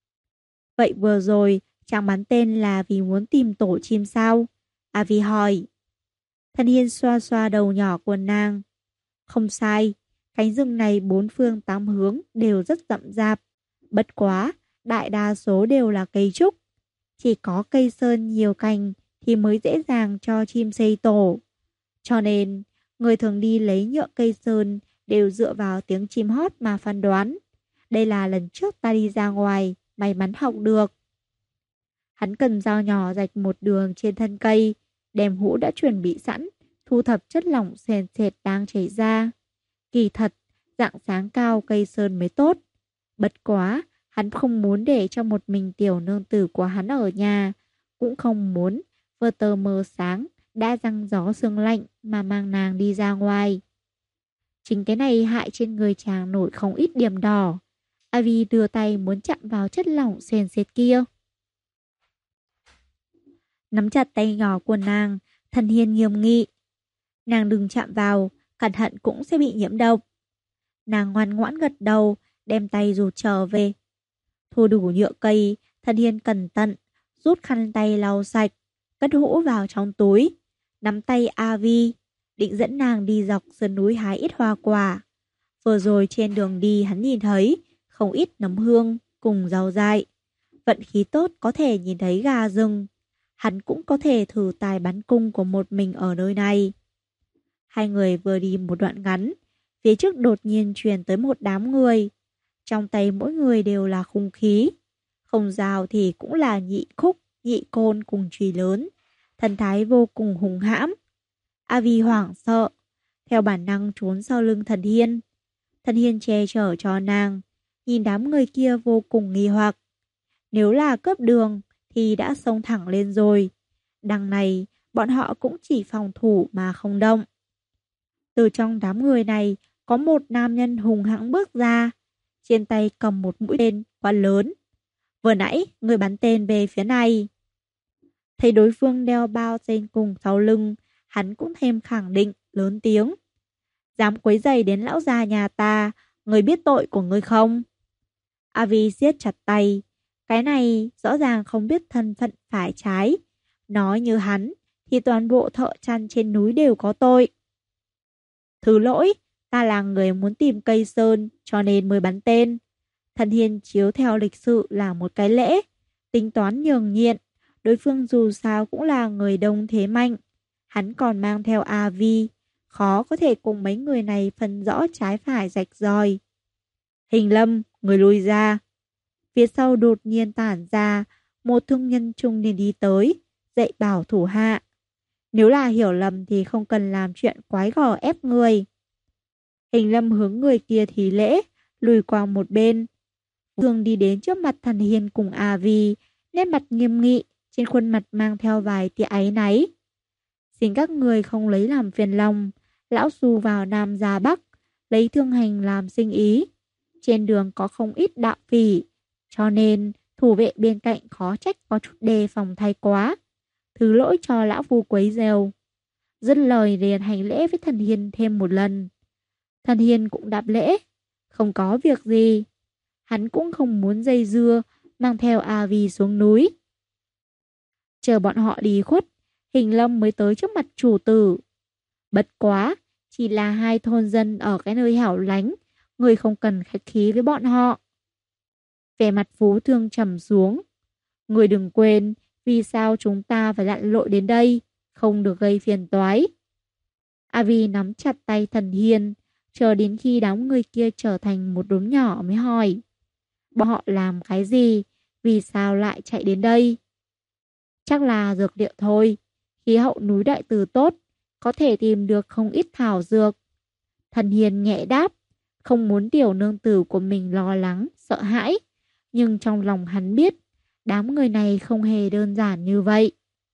Vậy vừa rồi, chàng bắn tên là vì muốn tìm tổ chim sao? Avi hỏi. Thần Hiên xoa xoa đầu nhỏ của nàng. Không sai, cánh rừng này bốn phương tám hướng đều rất rậm rạp. Bất quá, đại đa số đều là cây trúc. Chỉ có cây sơn nhiều cành thì mới dễ dàng cho chim xây tổ. Cho nên, người thường đi lấy nhựa cây sơn đều dựa vào tiếng chim hót mà phán đoán. Đây là lần trước ta đi ra ngoài, may mắn học được. Hắn cầm dao nhỏ rạch một đường trên thân cây, đem hũ đã chuẩn bị sẵn, thu thập chất lỏng sền sệt đang chảy ra. Kỳ thật, rạng sáng cao cây sơn mới tốt. Bất quá, hắn không muốn để cho một mình tiểu nương tử của hắn ở nhà, cũng không muốn vừa tờ mờ sáng đã răng gió sương lạnh mà mang nàng đi ra ngoài. Chính cái này hại trên người chàng nổi không ít điểm đỏ. Avi đưa tay muốn chạm vào chất lỏng sền sệt kia. Nắm chặt tay nhỏ của nàng, Thần Hiên nghiêm nghị. Nàng đừng chạm vào, cẩn thận cũng sẽ bị nhiễm độc. Nàng ngoan ngoãn gật đầu, đem tay rụt trở về. Thu đủ nhựa cây, Thần Hiên cẩn thận, rút khăn tay lau sạch, cất hũ vào trong túi, nắm tay Avi, định dẫn nàng đi dọc sườn núi hái ít hoa quả. Vừa rồi trên đường đi hắn nhìn thấy không ít nấm hương cùng rau dại. Vận khí tốt có thể nhìn thấy gà rừng. Hắn cũng có thể thử tài bắn cung của một mình ở nơi này. Hai người vừa đi một đoạn ngắn, phía trước đột nhiên truyền tới một đám người. Trong tay mỗi người đều là khung khí. Không rào thì cũng là nhị khúc, nhị côn cùng chùy lớn. Thần thái vô cùng hùng hãm. Avi hoảng sợ, theo bản năng trốn sau lưng Thần Hiên. Thần Hiên che chở cho nàng, nhìn đám người kia vô cùng nghi hoặc. Nếu là cướp đường thì đã xông thẳng lên rồi. Đằng này, bọn họ cũng chỉ phòng thủ mà không động. Từ trong đám người này, có một nam nhân hùng hãng bước ra, trên tay cầm một mũi tên quá lớn. Vừa nãy, người bắn tên về phía này. Thấy đối phương đeo bao tên cùng sau lưng, hắn cũng thêm khẳng định, lớn tiếng. Dám quấy rầy đến lão già nhà ta, người biết tội của người không? Avi siết chặt tay. Cái này rõ ràng không biết thân phận phải trái. Nói như hắn, thì toàn bộ thợ chăn trên núi đều có tội. Thứ lỗi, ta là người muốn tìm cây sơn cho nên mới bắn tên. Thần Hiên chiếu theo lịch sự là một cái lễ, tính toán nhường nhịn. Đối phương dù sao cũng là người đông thế mạnh. Hắn còn mang theo Avi, khó có thể cùng mấy người này phân rõ trái phải rạch ròi. Hình Lâm, người lùi ra. Phía sau đột nhiên tản ra, một thương nhân trung niên đi tới, dạy bảo thủ hạ. Nếu là hiểu lầm thì không cần làm chuyện quái gở ép người. Hình Lâm hướng người kia thì lễ, lùi qua một bên. Thương đi đến trước mặt Thần Hiên cùng Avi, nét mặt nghiêm nghị, trên khuôn mặt mang theo vài tia áy náy. Xin các người không lấy làm phiền lòng, lão xu vào Nam ra Bắc, lấy thương hành làm sinh ý. Trên đường có không ít đạo phỉ, cho nên thủ vệ bên cạnh khó trách có chút đề phòng thay quá. Thứ lỗi cho lão phu quấy rêu. Dứt lời liền hành lễ với Thần Hiên thêm một lần. Thần Hiên cũng đáp lễ. Không có việc gì. Hắn cũng không muốn dây dưa, mang theo Avi xuống núi. Chờ bọn họ đi khuất, Hình Lâm mới tới trước mặt chủ tử. Bất quá, chỉ là hai thôn dân ở cái nơi hẻo lánh, người không cần khách khí với bọn họ. Vẻ mặt Phú Thương trầm xuống. Người đừng quên, vì sao chúng ta phải lặn lội đến đây, không được gây phiền toái. Avi nắm chặt tay Thần Hiên, chờ đến khi đám người kia trở thành một đốm nhỏ mới hỏi. Bọn họ làm cái gì, vì sao lại chạy đến đây? Chắc là dược liệu thôi, khí hậu núi Đại Từ tốt, có thể tìm được không ít thảo dược. Thần Hiên nhẹ đáp, không muốn tiểu nương tử của mình lo lắng, sợ hãi. Nhưng trong lòng hắn biết, đám người này không hề đơn giản như vậy.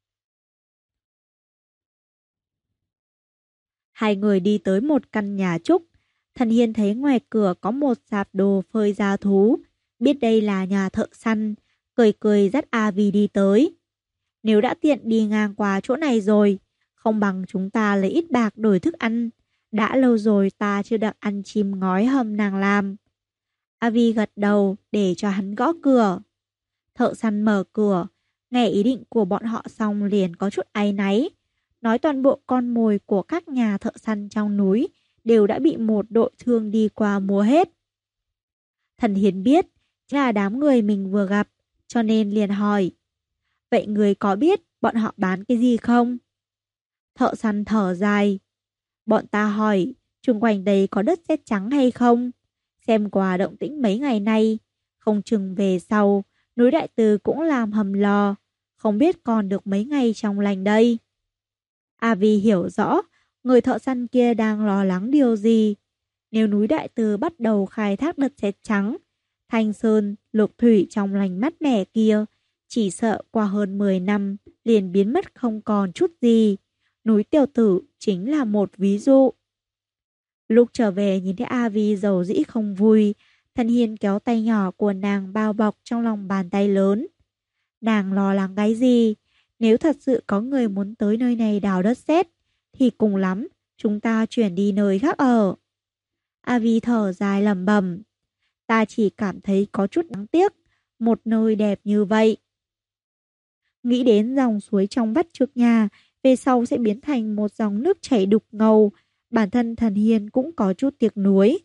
Hai người đi tới một căn nhà trúc. Thần Hiên thấy ngoài cửa có một sạp đồ phơi da thú. Biết đây là nhà thợ săn, cười cười dắt Avi đi tới. Nếu đã tiện đi ngang qua chỗ này rồi, không bằng chúng ta lấy ít bạc đổi thức ăn. Đã lâu rồi ta chưa được ăn chim ngói hầm nàng làm. Avi gật đầu để cho hắn gõ cửa. Thợ săn mở cửa, nghe ý định của bọn họ xong liền có chút áy náy. Nói toàn bộ con mồi của các nhà thợ săn trong núi đều đã bị một đội thương đi qua mua hết. Thần Hiền biết là đám người mình vừa gặp, cho nên liền hỏi. Vậy người có biết bọn họ bán cái gì không? Thợ săn thở dài. Bọn ta hỏi, chung quanh đây có đất sét trắng hay không? Xem qua động tĩnh mấy ngày nay, không chừng về sau, núi Đại Từ cũng làm hầm lò, không biết còn được mấy ngày trong lành đây. Avi hiểu rõ, người thợ săn kia đang lo lắng điều gì. Nếu núi Đại Từ bắt đầu khai thác đất sét trắng, thanh sơn, lục thủy trong lành mát mẻ kia, chỉ sợ qua hơn 10 năm liền biến mất không còn chút gì. Núi Tiểu Tử chính là một ví dụ. Lúc trở về nhìn thấy Avi dầu dĩ không vui, Thần Hiên kéo tay nhỏ của nàng bao bọc trong lòng bàn tay lớn. Nàng lo lắng cái gì? Nếu thật sự có người muốn tới nơi này đào đất sét, thì cùng lắm chúng ta chuyển đi nơi khác ở. Avi thở dài lẩm bẩm. Ta chỉ cảm thấy có chút đáng tiếc, một nơi đẹp như vậy. Nghĩ đến dòng suối trong vắt trước nhà, về sau sẽ biến thành một dòng nước chảy đục ngầu, bản thân Thần Hiên cũng có chút tiếc nuối.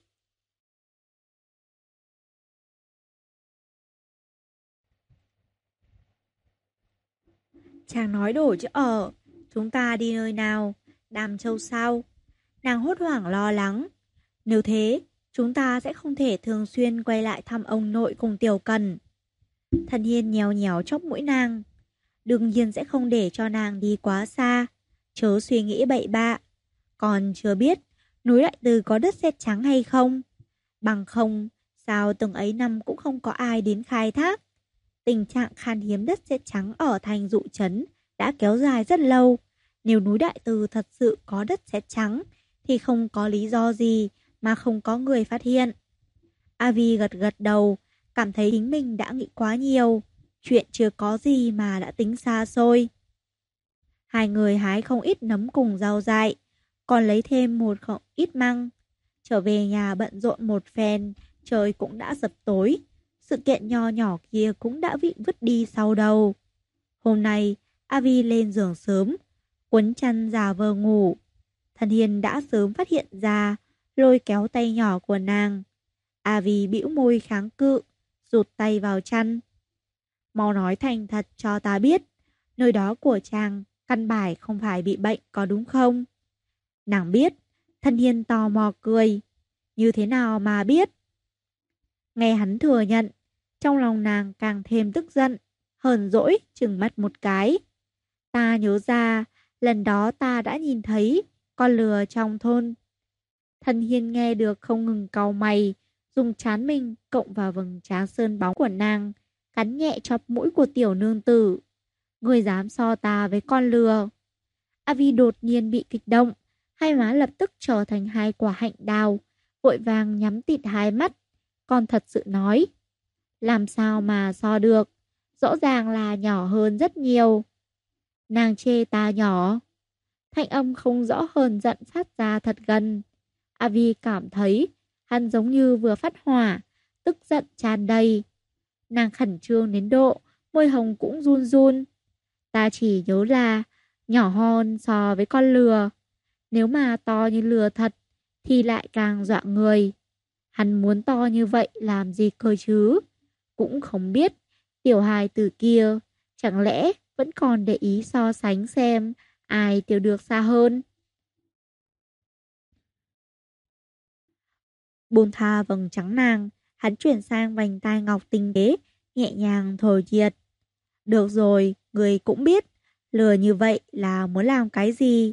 Chàng nói đổi chứ ở, chúng ta đi nơi nào, Đàm Châu sao? Nàng hốt hoảng lo lắng. Nếu thế, chúng ta sẽ không thể thường xuyên quay lại thăm ông nội cùng Tiểu Cần. Thần Hiên nhéo nhéo chóp mũi nàng. Đương nhiên sẽ không để cho nàng đi quá xa, chớ suy nghĩ bậy bạ. Còn chưa biết núi Đại Từ có đất sét trắng hay không, Bằng không, sao từng ấy năm cũng không có ai đến khai thác. Tình trạng khan hiếm đất sét trắng ở thành Dụ Trấn đã kéo dài rất lâu. Nếu núi Đại Từ thật sự có đất sét trắng, thì không có lý do gì mà không có người phát hiện. Avi gật gật đầu, cảm thấy chính mình đã nghĩ quá nhiều. Chuyện chưa có gì mà đã tính xa xôi. Hai người hái không ít nấm cùng rau dại, còn lấy thêm một không ít măng. Trở về nhà bận rộn một phen, trời cũng đã sập tối. Sự kiện nho nhỏ kia cũng đã bị vứt đi sau đầu. Hôm nay, Avi lên giường sớm, cuốn chăn giả vờ ngủ. Thần Hiên đã sớm phát hiện ra, lôi kéo tay nhỏ của nàng. Avi bĩu môi kháng cự, rụt tay vào chăn. Mau nói thành thật cho ta biết, nơi đó của chàng căn bản không phải bị bệnh có đúng không? Nàng biết, Thần Hiên tò mò cười. Như thế nào mà biết? Nghe hắn thừa nhận, trong lòng nàng càng thêm tức giận, hờn dỗi trừng mắt một cái. Ta nhớ ra, lần đó ta đã nhìn thấy con lừa trong thôn. Thần Hiên nghe được không ngừng cau mày, dùng trán mình cộng vào vầng trán sơn bóng của nàng, cắn nhẹ chóp mũi của tiểu nương tử. Người dám so ta với con lừa. Avi đột nhiên bị kích động, hai má lập tức trở thành hai quả hạnh đào, vội vàng nhắm tịt hai mắt. Con thật sự nói, làm sao mà so được, rõ ràng là nhỏ hơn rất nhiều. Nàng chê ta nhỏ. Thanh âm không rõ hờn giận phát ra thật gần. Avi cảm thấy hắn giống như vừa phát hỏa, tức giận tràn đầy. Nàng khẩn trương đến độ, môi hồng cũng run run. Ta chỉ nhớ là nhỏ hơn so với con lừa. Nếu mà to như lừa thật, thì lại càng dọa người. Hắn muốn to như vậy làm gì cơ chứ? Cũng không biết, tiểu hài tử kia, chẳng lẽ vẫn còn để ý so sánh xem ai tiêu được xa hơn? Buông tha vầng trắng nàng, hắn chuyển sang vành tai ngọc tinh tế, nhẹ nhàng thổi nhiệt. Được rồi, người cũng biết, lừa như vậy là muốn làm cái gì?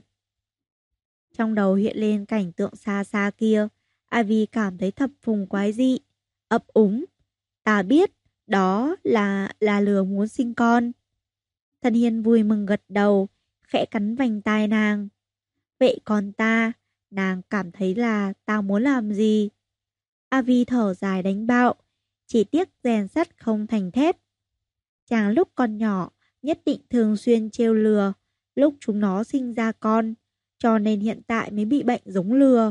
Trong đầu hiện lên cảnh tượng xa xa kia, Ivy cảm thấy thập phùng quái dị, ấp úng. Ta biết, đó là lừa muốn sinh con. Thần Hiên vui mừng gật đầu, khẽ cắn vành tai nàng. Vậy còn ta, nàng cảm thấy là ta muốn làm gì? Avi thở dài đánh bạo, chỉ tiếc rèn sắt không thành thép. Chàng lúc còn nhỏ nhất định thường xuyên trêu lừa, lúc chúng nó sinh ra con, cho nên hiện tại mới bị bệnh giống lừa.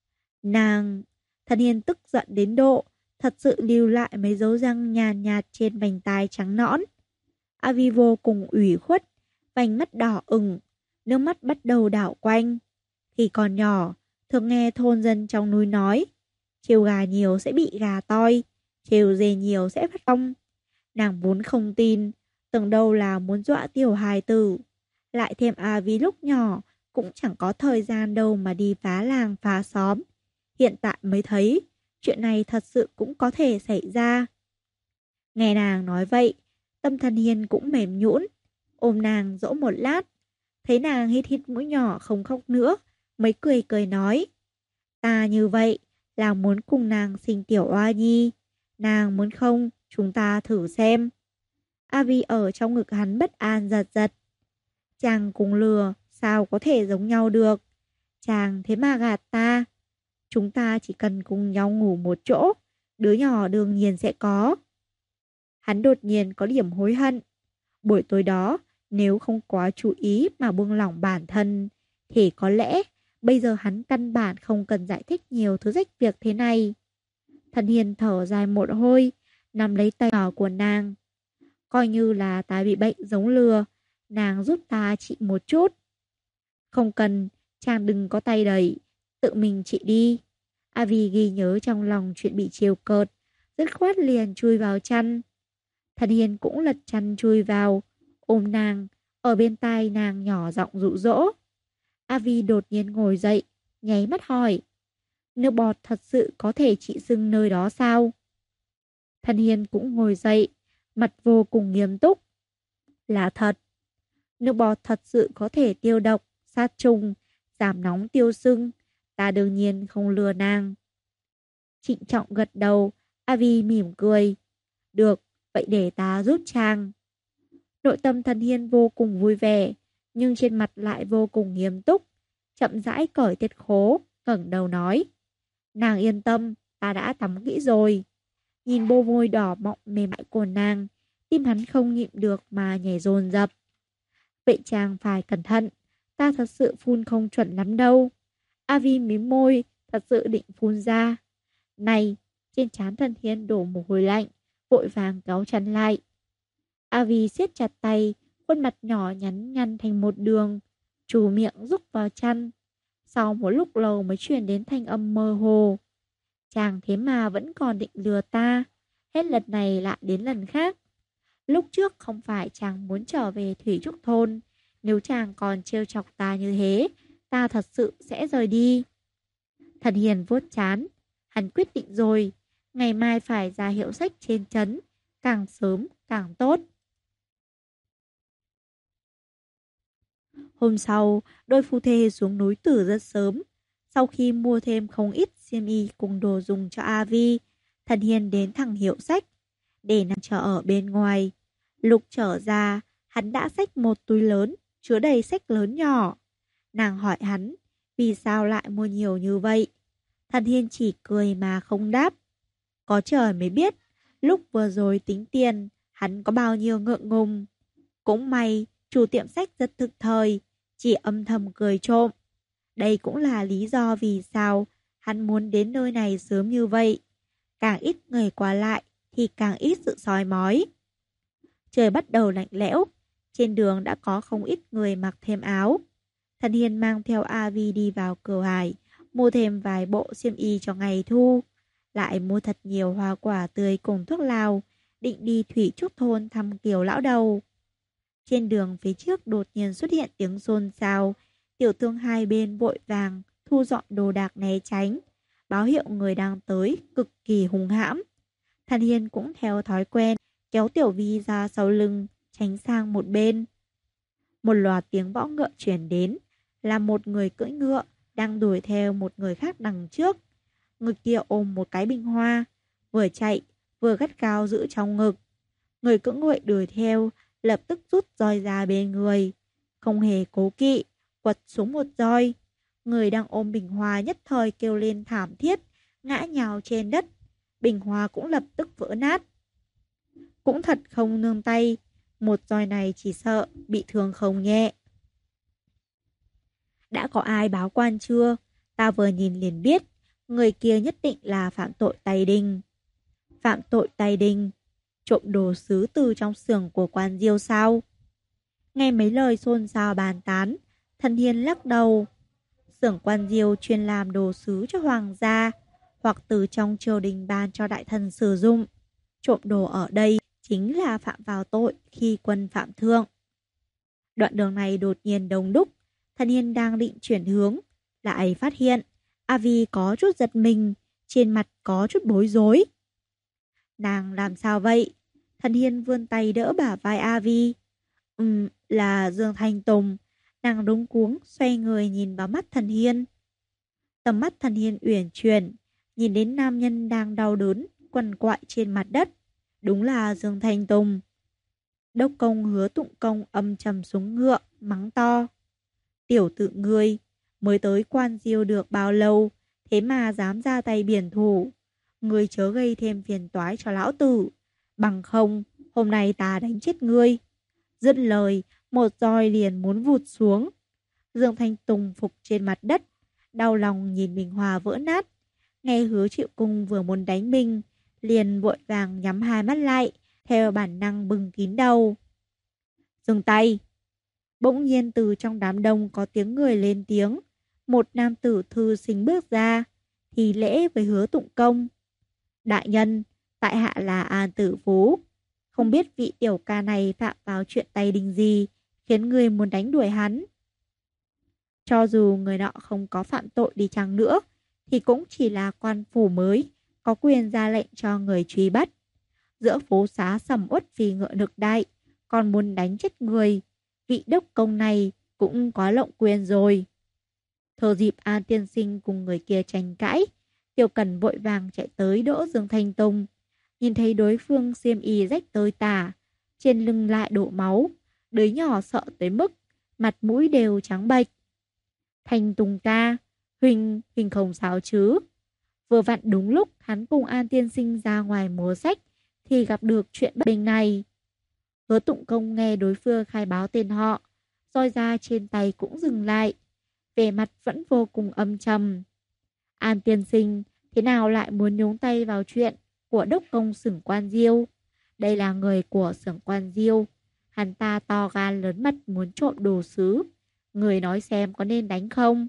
Nàng, Thần Hiên tức giận đến độ, thật sự lưu lại mấy dấu răng nhàn nhạt trên vành tai trắng nõn. Avi vô cùng ủy khuất, vành mắt đỏ ửng, nước mắt bắt đầu đảo quanh. Khi còn nhỏ, thường nghe thôn dân trong núi nói, trêu gà nhiều sẽ bị gà toi, trêu dê nhiều sẽ phát phong. Nàng vốn không tin, tưởng đâu là muốn dọa tiểu hài tử. Lại thêm Avi lúc nhỏ, cũng chẳng có thời gian đâu mà đi phá làng phá xóm. Hiện tại mới thấy, chuyện này thật sự cũng có thể xảy ra. Nghe nàng nói vậy, tâm Thần Hiên cũng mềm nhũn, ôm nàng dỗ một lát. Thấy nàng hít hít mũi nhỏ không khóc nữa, mới cười cười nói. Ta như vậy là muốn cùng nàng sinh tiểu oa nhi. Nàng muốn không, chúng ta thử xem. Avi ở trong ngực hắn bất an giật giật. Chàng cùng lừa, sao có thể giống nhau được? Chàng thế mà gạt ta. Chúng ta chỉ cần cùng nhau ngủ một chỗ, đứa nhỏ đương nhiên sẽ có. Hắn đột nhiên có điểm hối hận. Buổi tối đó, nếu không quá chú ý mà buông lỏng bản thân, thì có lẽ bây giờ hắn căn bản không cần giải thích nhiều thứ rách việc thế này. Thần Hiền thở dài một hơi, nắm lấy tay nhỏ của nàng. Coi như là ta bị bệnh giống lừa, nàng giúp ta trị một chút. Không cần, chàng đừng có tay đẩy, tự mình trị đi. Avi ghi nhớ trong lòng chuyện bị trêu cợt, dứt khoát liền chui vào chăn. Thần Hiền cũng lật chăn chui vào, ôm nàng, ở bên tai nàng nhỏ giọng dụ dỗ. Avi đột nhiên ngồi dậy, nháy mắt hỏi. Nước bọt thật sự có thể trị sưng nơi đó sao? Thần Hiền cũng ngồi dậy, mặt vô cùng nghiêm túc. Là thật. Nước bọt thật sự có thể tiêu độc, sát trùng, giảm nóng tiêu sưng. Ta đương nhiên không lừa nàng. Trịnh trọng gật đầu, Avi mỉm cười. Được, vậy để ta giúp chàng. Nội tâm Thần Hiên vô cùng vui vẻ, nhưng trên mặt lại vô cùng nghiêm túc. Chậm rãi cởi tiết khố, ngẩng đầu nói. Nàng yên tâm, ta đã tắm kỹ rồi. Nhìn bô môi đỏ mọng mềm mại của nàng, tim hắn không nhịn được mà nhảy dồn dập. Vậy chàng phải cẩn thận, ta thật sự phun không chuẩn lắm đâu. Avi mím môi, thật sự định phun ra. Này, trên trán Thần Hiên đổ mồ hôi lạnh, vội vàng kéo chăn lại. Avi siết chặt tay, khuôn mặt nhỏ nhắn nhăn thành một đường, trù miệng rúc vào chăn. Sau một lúc lâu mới truyền đến thanh âm mơ hồ. Chàng thế mà vẫn còn định lừa ta, hết lần này lại đến lần khác. Lúc trước không phải chàng muốn trở về Thủy Trúc Thôn, nếu chàng còn trêu chọc ta như thế, ta thật sự sẽ rời đi. Thần Hiền vuốt trán, hắn quyết định rồi, ngày mai phải ra hiệu sách trên trấn, càng sớm càng tốt. Hôm sau, đôi phu thê xuống núi Tử rất sớm. Sau khi mua thêm không ít xiêm y cùng đồ dùng cho Avi, Thần Hiên đến thẳng hiệu sách, để nàng chờ ở bên ngoài. Lúc trở ra, hắn đã xách một túi lớn, chứa đầy sách lớn nhỏ. Nàng hỏi hắn, vì sao lại mua nhiều như vậy? Thần Hiên chỉ cười mà không đáp. Có trời mới biết, lúc vừa rồi tính tiền, hắn có bao nhiêu ngượng ngùng. Cũng may, chủ tiệm sách rất thực thời, chỉ âm thầm cười trộm. Đây cũng là lý do vì sao hắn muốn đến nơi này sớm như vậy. Càng ít người qua lại thì càng ít sự soi mói. Trời bắt đầu lạnh lẽo, trên đường đã có không ít người mặc thêm áo. Thần Hiên mang theo Avi đi vào cửa hải, mua thêm vài bộ xiêm y cho ngày thu. Lại mua thật nhiều hoa quả tươi cùng thuốc lào, định đi Thủy Trúc Thôn thăm Kiều lão đầu. Trên đường phía trước đột nhiên xuất hiện tiếng xôn xao, tiểu thương hai bên vội vàng thu dọn đồ đạc né tránh, báo hiệu người đang tới cực kỳ hung hãm. Thần Hiên cũng theo thói quen kéo Tiểu Vi ra sau lưng, tránh sang một bên. Một loạt tiếng võ ngựa truyền đến, là một người cưỡi ngựa đang đuổi theo một người khác đằng trước. Người kia ôm một cái bình hoa, vừa chạy vừa gắt gao giữ trong ngực. Người cưỡi ngựa đuổi theo lập tức rút roi ra bên người, không hề cố kỵ, quật xuống một roi. Người đang ôm bình hoa nhất thời kêu lên thảm thiết, ngã nhào trên đất. Bình hoa cũng lập tức vỡ nát. Cũng thật không nương tay, một roi này chỉ sợ bị thương không nhẹ. Đã có ai báo quan chưa? Ta vừa nhìn liền biết, người kia nhất định là phạm tội Tày Đình. Phạm tội Tày Đình? Trộm đồ sứ từ trong xưởng của quan Diêu sao? Nghe mấy lời xôn xao bàn tán, Thần Hiên lắc đầu. Xưởng quan Diêu chuyên làm đồ sứ cho hoàng gia, hoặc từ trong triều đình ban cho đại thần sử dụng. Trộm đồ ở đây chính là phạm vào tội khi quân phạm thượng. Đoạn đường này đột nhiên đông đúc, Thần Hiên đang định chuyển hướng, lại phát hiện Avi có chút giật mình, trên mặt có chút bối rối. Nàng làm sao vậy? Thần Hiên vươn tay đỡ bả vai Avi. Là Dương Thanh Tùng. Nàng đúng cuống xoay người nhìn vào mắt Thần Hiên. Tầm mắt Thần Hiên uyển chuyển, nhìn đến nam nhân đang đau đớn quằn quại trên mặt đất. Đúng là Dương Thanh Tùng. Đốc công Hứa Tụng Công âm trầm xuống ngựa, mắng to. Tiểu tự ngươi, mới tới quan Diêu được bao lâu, thế mà dám ra tay biển thủ. Ngươi chớ gây thêm phiền toái cho lão tử, bằng không, hôm nay ta đánh chết ngươi. Dứt lời, một roi liền muốn vụt xuống. Dương Thanh Tùng phục trên mặt đất, đau lòng nhìn bình hoa vỡ nát. Nghe Hứa Triệu Cung vừa muốn đánh mình, liền vội vàng nhắm hai mắt lại, theo bản năng bưng kín đầu. Dừng tay! Bỗng nhiên từ trong đám đông có tiếng người lên tiếng. Một nam tử thư sinh bước ra, thì lễ với Hứa Tụng Công. Đại nhân, tại hạ là An Tử Phú. Không biết vị tiểu ca này phạm vào chuyện Tày Đình gì, khiến người muốn đánh đuổi hắn. Cho dù người nọ không có phạm tội đi chăng nữa, thì cũng chỉ là quan phủ mới, có quyền ra lệnh cho người truy bắt. Giữa phố xá sầm uất vì ngựa lực đại, còn muốn đánh chết người. Vị đốc công này cũng có lộng quyền rồi. Thừa dịp An tiên sinh cùng người kia tranh cãi, Tiểu Cần vội vàng chạy tới đỡ Dương Thanh Tùng. Nhìn thấy đối phương xiêm y rách tơi tả, trên lưng lại đổ máu. Đứa nhỏ sợ tới mức mặt mũi đều trắng bệch. Thanh Tùng ca, Huỳnh không sao chứ? Vừa vặn đúng lúc hắn cùng An tiên sinh ra ngoài mua sách thì gặp được chuyện bất bình này. Hứa Tụng Công nghe đối phương khai báo tên họ, roi ra trên tay cũng dừng lại, vẻ mặt vẫn vô cùng âm trầm. An tiên sinh thế nào lại muốn nhúng tay vào chuyện của đốc công Xưởng Quan Diêu? Đây là người của Xưởng Quan Diêu, hắn ta to gan lớn mật muốn trộm đồ sứ. Người nói xem có nên đánh không?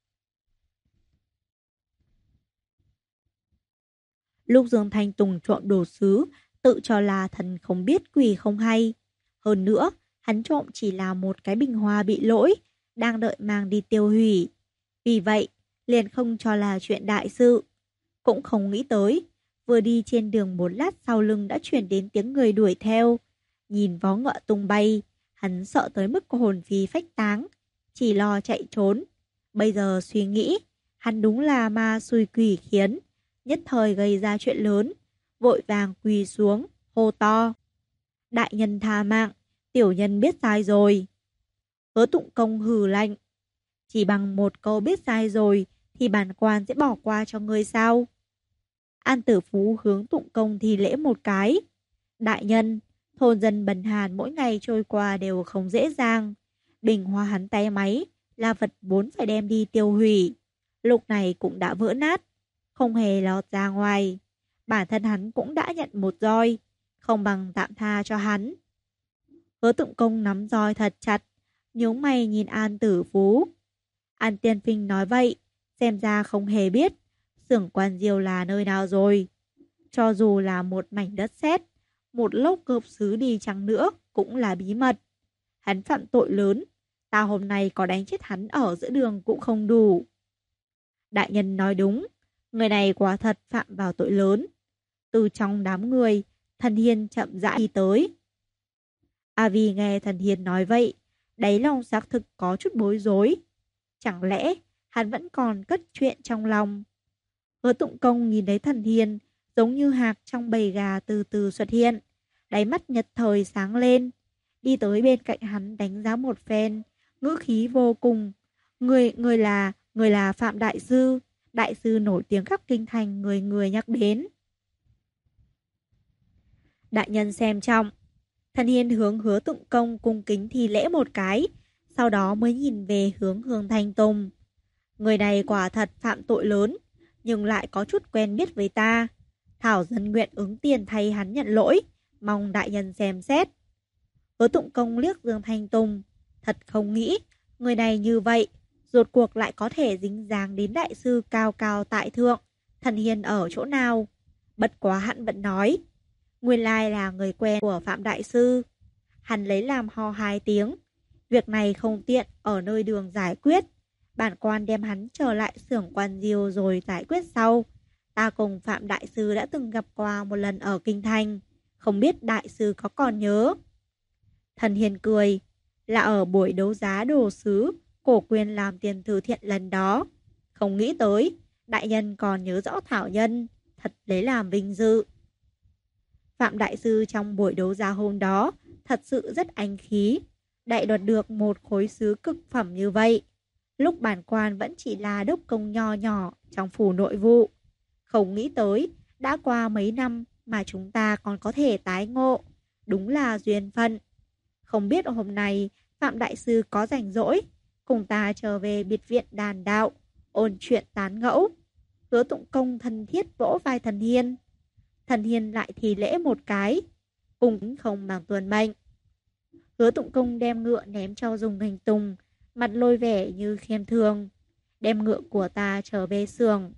Lúc Dương Thanh Tùng trộm đồ sứ, tự cho là thần không biết quỷ không hay. Hơn nữa, hắn trộm chỉ là một cái bình hoa bị lỗi, đang đợi mang đi tiêu hủy. Vì vậy, liền không cho là chuyện đại sự. Cũng không nghĩ tới, vừa đi trên đường một lát sau lưng đã chuyển đến tiếng người đuổi theo. Nhìn vó ngựa tung bay, hắn sợ tới mức hồn phi phách táng, chỉ lo chạy trốn. Bây giờ suy nghĩ, hắn đúng là ma xui quỷ khiến, nhất thời gây ra chuyện lớn, vội vàng quỳ xuống, hô to. Đại nhân tha mạng, tiểu nhân biết sai rồi. Hứa Tụng Công hừ lạnh. Chỉ bằng một câu biết sai rồi thì bản quan sẽ bỏ qua cho ngươi sao? An Tử Phú hướng Tụng Công thì lễ một cái. Đại nhân, thôn dân bần hàn mỗi ngày trôi qua đều không dễ dàng. Bình hoa hắn tay máy là vật vốn phải đem đi tiêu hủy. Lúc này cũng đã vỡ nát, không hề lọt ra ngoài. Bản thân hắn cũng đã nhận một roi, không bằng tạm tha cho hắn. Hứa Tụng Công nắm roi thật chặt, nhướng mày nhìn An Tử Phú. An Tiên Phinh nói vậy, xem ra không hề biết Xưởng Quan Diêu là nơi nào rồi. Cho dù là một mảnh đất sét, một lốc gộp xứ đi chăng nữa cũng là bí mật. Hắn phạm tội lớn, ta hôm nay có đánh chết hắn ở giữa đường cũng không đủ. Đại nhân nói đúng, người này quả thật phạm vào tội lớn. Từ trong đám người, Thần Hiên chậm rãi đi tới. A Vi nghe Thần Hiên nói vậy, đáy lòng xác thực có chút bối rối. Chẳng lẽ hắn vẫn còn cất chuyện trong lòng? Hứa Tụng Công nhìn thấy Thần Hiên giống như hạc trong bầy gà từ từ xuất hiện, đáy mắt nhất thời sáng lên, đi tới bên cạnh hắn đánh giá một phen, ngữ khí vô cùng. Người là Phạm Đại sư nổi tiếng khắp kinh thành, người người nhắc đến. Đại nhân xem trọng. Thần Hiên hướng Hứa Tụng Công cung kính thi lễ một cái, sau đó mới nhìn về hướng Hương Thanh Tùng. Người này quả thật phạm tội lớn, nhưng lại có chút quen biết với ta. Thảo dân nguyện ứng tiền thay hắn nhận lỗi, mong đại nhân xem xét. Hứa Tụng Công liếc Dương Thanh Tùng, thật không nghĩ người này như vậy, rốt cuộc lại có thể dính dáng đến đại sư cao cao tại thượng. Thần Hiên ở chỗ nào? Bất quá hắn vẫn nói, nguyên lai là người quen của Phạm đại sư. Hắn lấy làm ho hai tiếng. Việc này không tiện ở nơi đường giải quyết, bản quan đem hắn trở lại Xưởng Quan Diêu rồi giải quyết sau. Ta cùng Phạm đại sư đã từng gặp qua một lần ở kinh thành, không biết đại sư có còn nhớ? Thần Hiền cười, là ở buổi đấu giá đồ sứ cổ quyền làm tiền từ thiện lần đó. Không nghĩ tới đại nhân còn nhớ rõ Thảo nhân, thật lấy làm vinh dự. Phạm đại sư trong buổi đấu giá hôm đó thật sự rất anh khí, đại đoạt được một khối sứ cực phẩm như vậy. Lúc bản quan vẫn chỉ là đốc công nho nhỏ trong phủ nội vụ. Không nghĩ tới, đã qua mấy năm mà chúng ta còn có thể tái ngộ. Đúng là duyên phận. Không biết hôm nay Phạm đại sư có rảnh rỗi, cùng ta trở về biệt viện đàn đạo, ôn chuyện tán gẫu. Hứa Tụng Công thân thiết vỗ vai Thần Hiên. Thần Hiên lại thì lễ một cái, cùng không bằng tuân mệnh. Hứa Tụng Công đem ngựa ném cho Dùng Hành Tùng, mặt lôi vẻ như khiêm thường. Đem ngựa của ta trở về xưởng.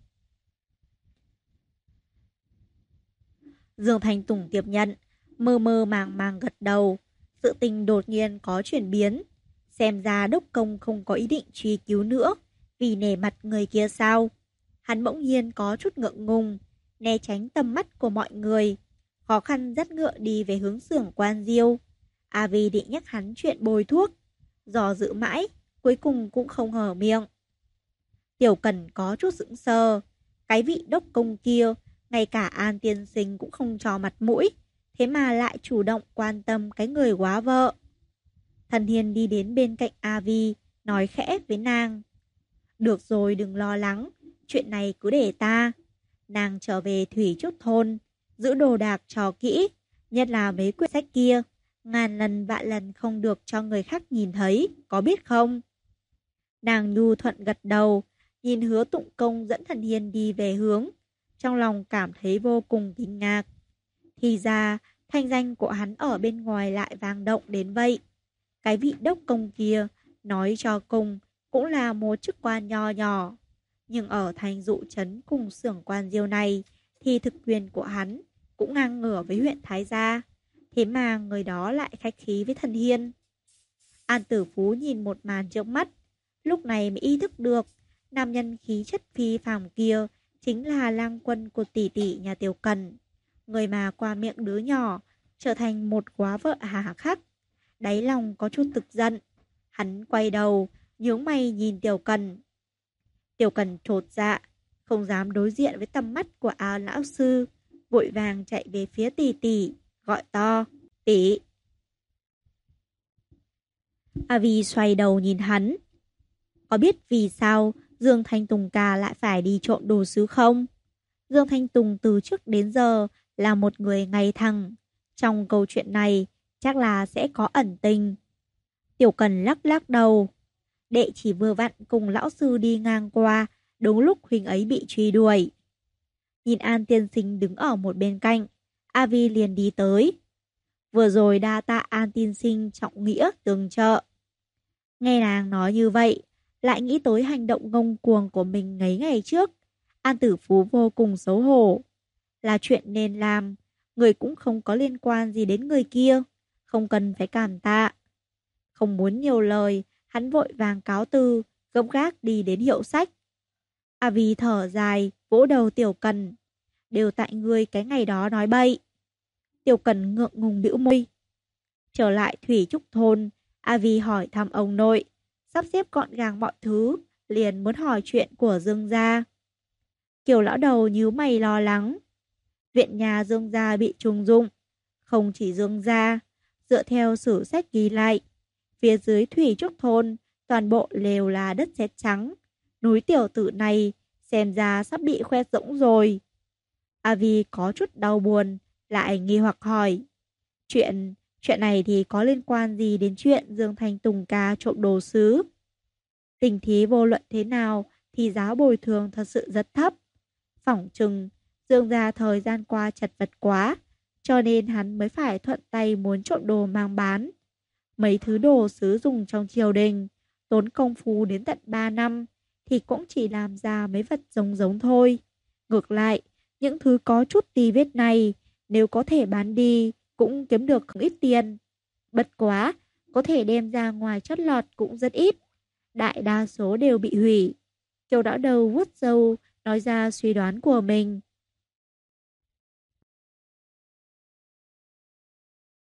Dương Thành Tùng tiếp nhận, mơ mơ màng màng gật đầu. Sự tình đột nhiên có chuyển biến. Xem ra đốc công không có ý định truy cứu nữa, vì nể mặt người kia sao. Hắn bỗng nhiên có chút ngượng ngùng, né tránh tầm mắt của mọi người, khó khăn dắt ngựa đi về hướng Xưởng Quan Diêu. A Vi định nhắc hắn chuyện bôi thuốc, dò dự mãi, cuối cùng cũng không hở miệng. Tiểu Cần có chút sững sờ, Cái vị đốc công kia, ngay cả An tiên sinh cũng không cho mặt mũi, thế mà lại chủ động quan tâm cái người quá vợ. Thần Hiên đi đến bên cạnh Avi, nói khẽ với nàng. Được rồi, đừng lo lắng, chuyện này cứ để ta. Nàng trở về Thủy Trúc thôn, giữ đồ đạc cho kỹ, nhất là mấy quyển sách kia, ngàn lần vạn lần không được cho người khác nhìn thấy, có biết không? Nàng nhu thuận gật đầu, nhìn Hứa Tụng Công dẫn Thần Hiên đi về hướng, trong lòng cảm thấy vô cùng kinh ngạc. Thì ra, thanh danh của hắn ở bên ngoài lại vang động đến vậy. Cái vị đốc công kia, nói cho cùng, cũng là một chức quan nho nhỏ. Nhưng ở thành dụ trấn cùng xưởng quan diêu này, thì thực quyền của hắn cũng ngang ngửa với huyện Thái Gia. Thế mà người đó lại khách khí với Thần Hiên. An Tử Phú nhìn một màn trước mắt, lúc này mới ý thức được, nam nhân khí chất phi phàm kia chính là lang quân của tỷ tỷ nhà Tiểu Cần. Người mà qua miệng đứa nhỏ, trở thành một quá vợ hà khắc. Đáy lòng có chút tức giận. Hắn quay đầu, nhướng mày nhìn Tiểu Cần. Tiểu Cần trột dạ, không dám đối diện với tầm mắt của An lão sư, vội vàng chạy về phía tỷ tỷ, gọi to, tỷ. Avi xoay đầu nhìn hắn. Có biết vì sao Dương Thanh Tùng ca lại phải đi trộm đồ sứ không? Dương Thanh Tùng từ trước đến giờ là một người ngay thẳng. Trong câu chuyện này chắc là sẽ có ẩn tình. Tiểu Cần lắc lắc đầu. Đệ chỉ vừa vặn cùng lão sư đi ngang qua, đúng lúc huynh ấy bị truy đuổi. Nhìn An tiên sinh đứng ở một bên cạnh, Avi liền đi tới. Vừa rồi đa tạ An tiên sinh trọng nghĩa tương trợ. Nghe nàng nói như vậy, lại nghĩ tới hành động ngông cuồng của mình mấy ngày trước. An Tử Phú vô cùng xấu hổ. Là chuyện nên làm, người cũng không có liên quan gì đến người kia, không cần phải cảm tạ. Không muốn nhiều lời, hắn vội vàng cáo từ, gấp gáp đi đến hiệu sách. Avi thở dài, vỗ đầu Tiểu Cần. Đều tại ngươi cái ngày đó nói bậy. Tiểu Cần ngượng ngùng bĩu môi. Trở lại Thủy Trúc thôn, Avi hỏi thăm ông nội, sắp xếp gọn gàng mọi thứ, liền muốn hỏi chuyện của Dương gia. Kiều lão đầu nhíu mày lo lắng. Viện nhà Dương gia bị trùng dụng, không chỉ Dương gia, dựa theo sử sách ghi lại, phía dưới Thủy Trúc thôn toàn bộ đều là đất sét trắng. Núi tiểu tử này xem ra sắp bị khoét rỗng rồi. Avi có chút đau buồn, lại nghi hoặc hỏi. Chuyện này thì có liên quan gì đến chuyện Dương Thanh Tùng ca trộm đồ sứ? Tình thế vô luận thế nào thì giá bồi thường thật sự rất thấp. Phỏng chừng Dương gia thời gian qua chật vật quá, cho nên hắn mới phải thuận tay muốn trộm đồ mang bán. Mấy thứ đồ sứ dùng trong triều đình, tốn công phu đến tận 3 năm, thì cũng chỉ làm ra mấy vật giống giống thôi. Ngược lại, những thứ có chút tì vết này, nếu có thể bán đi, cũng kiếm được không ít tiền. Bất quá, có thể đem ra ngoài chót lọt cũng rất ít. Đại đa số đều bị hủy. Kiều đỡ đầu vuốt râu, nói ra suy đoán của mình.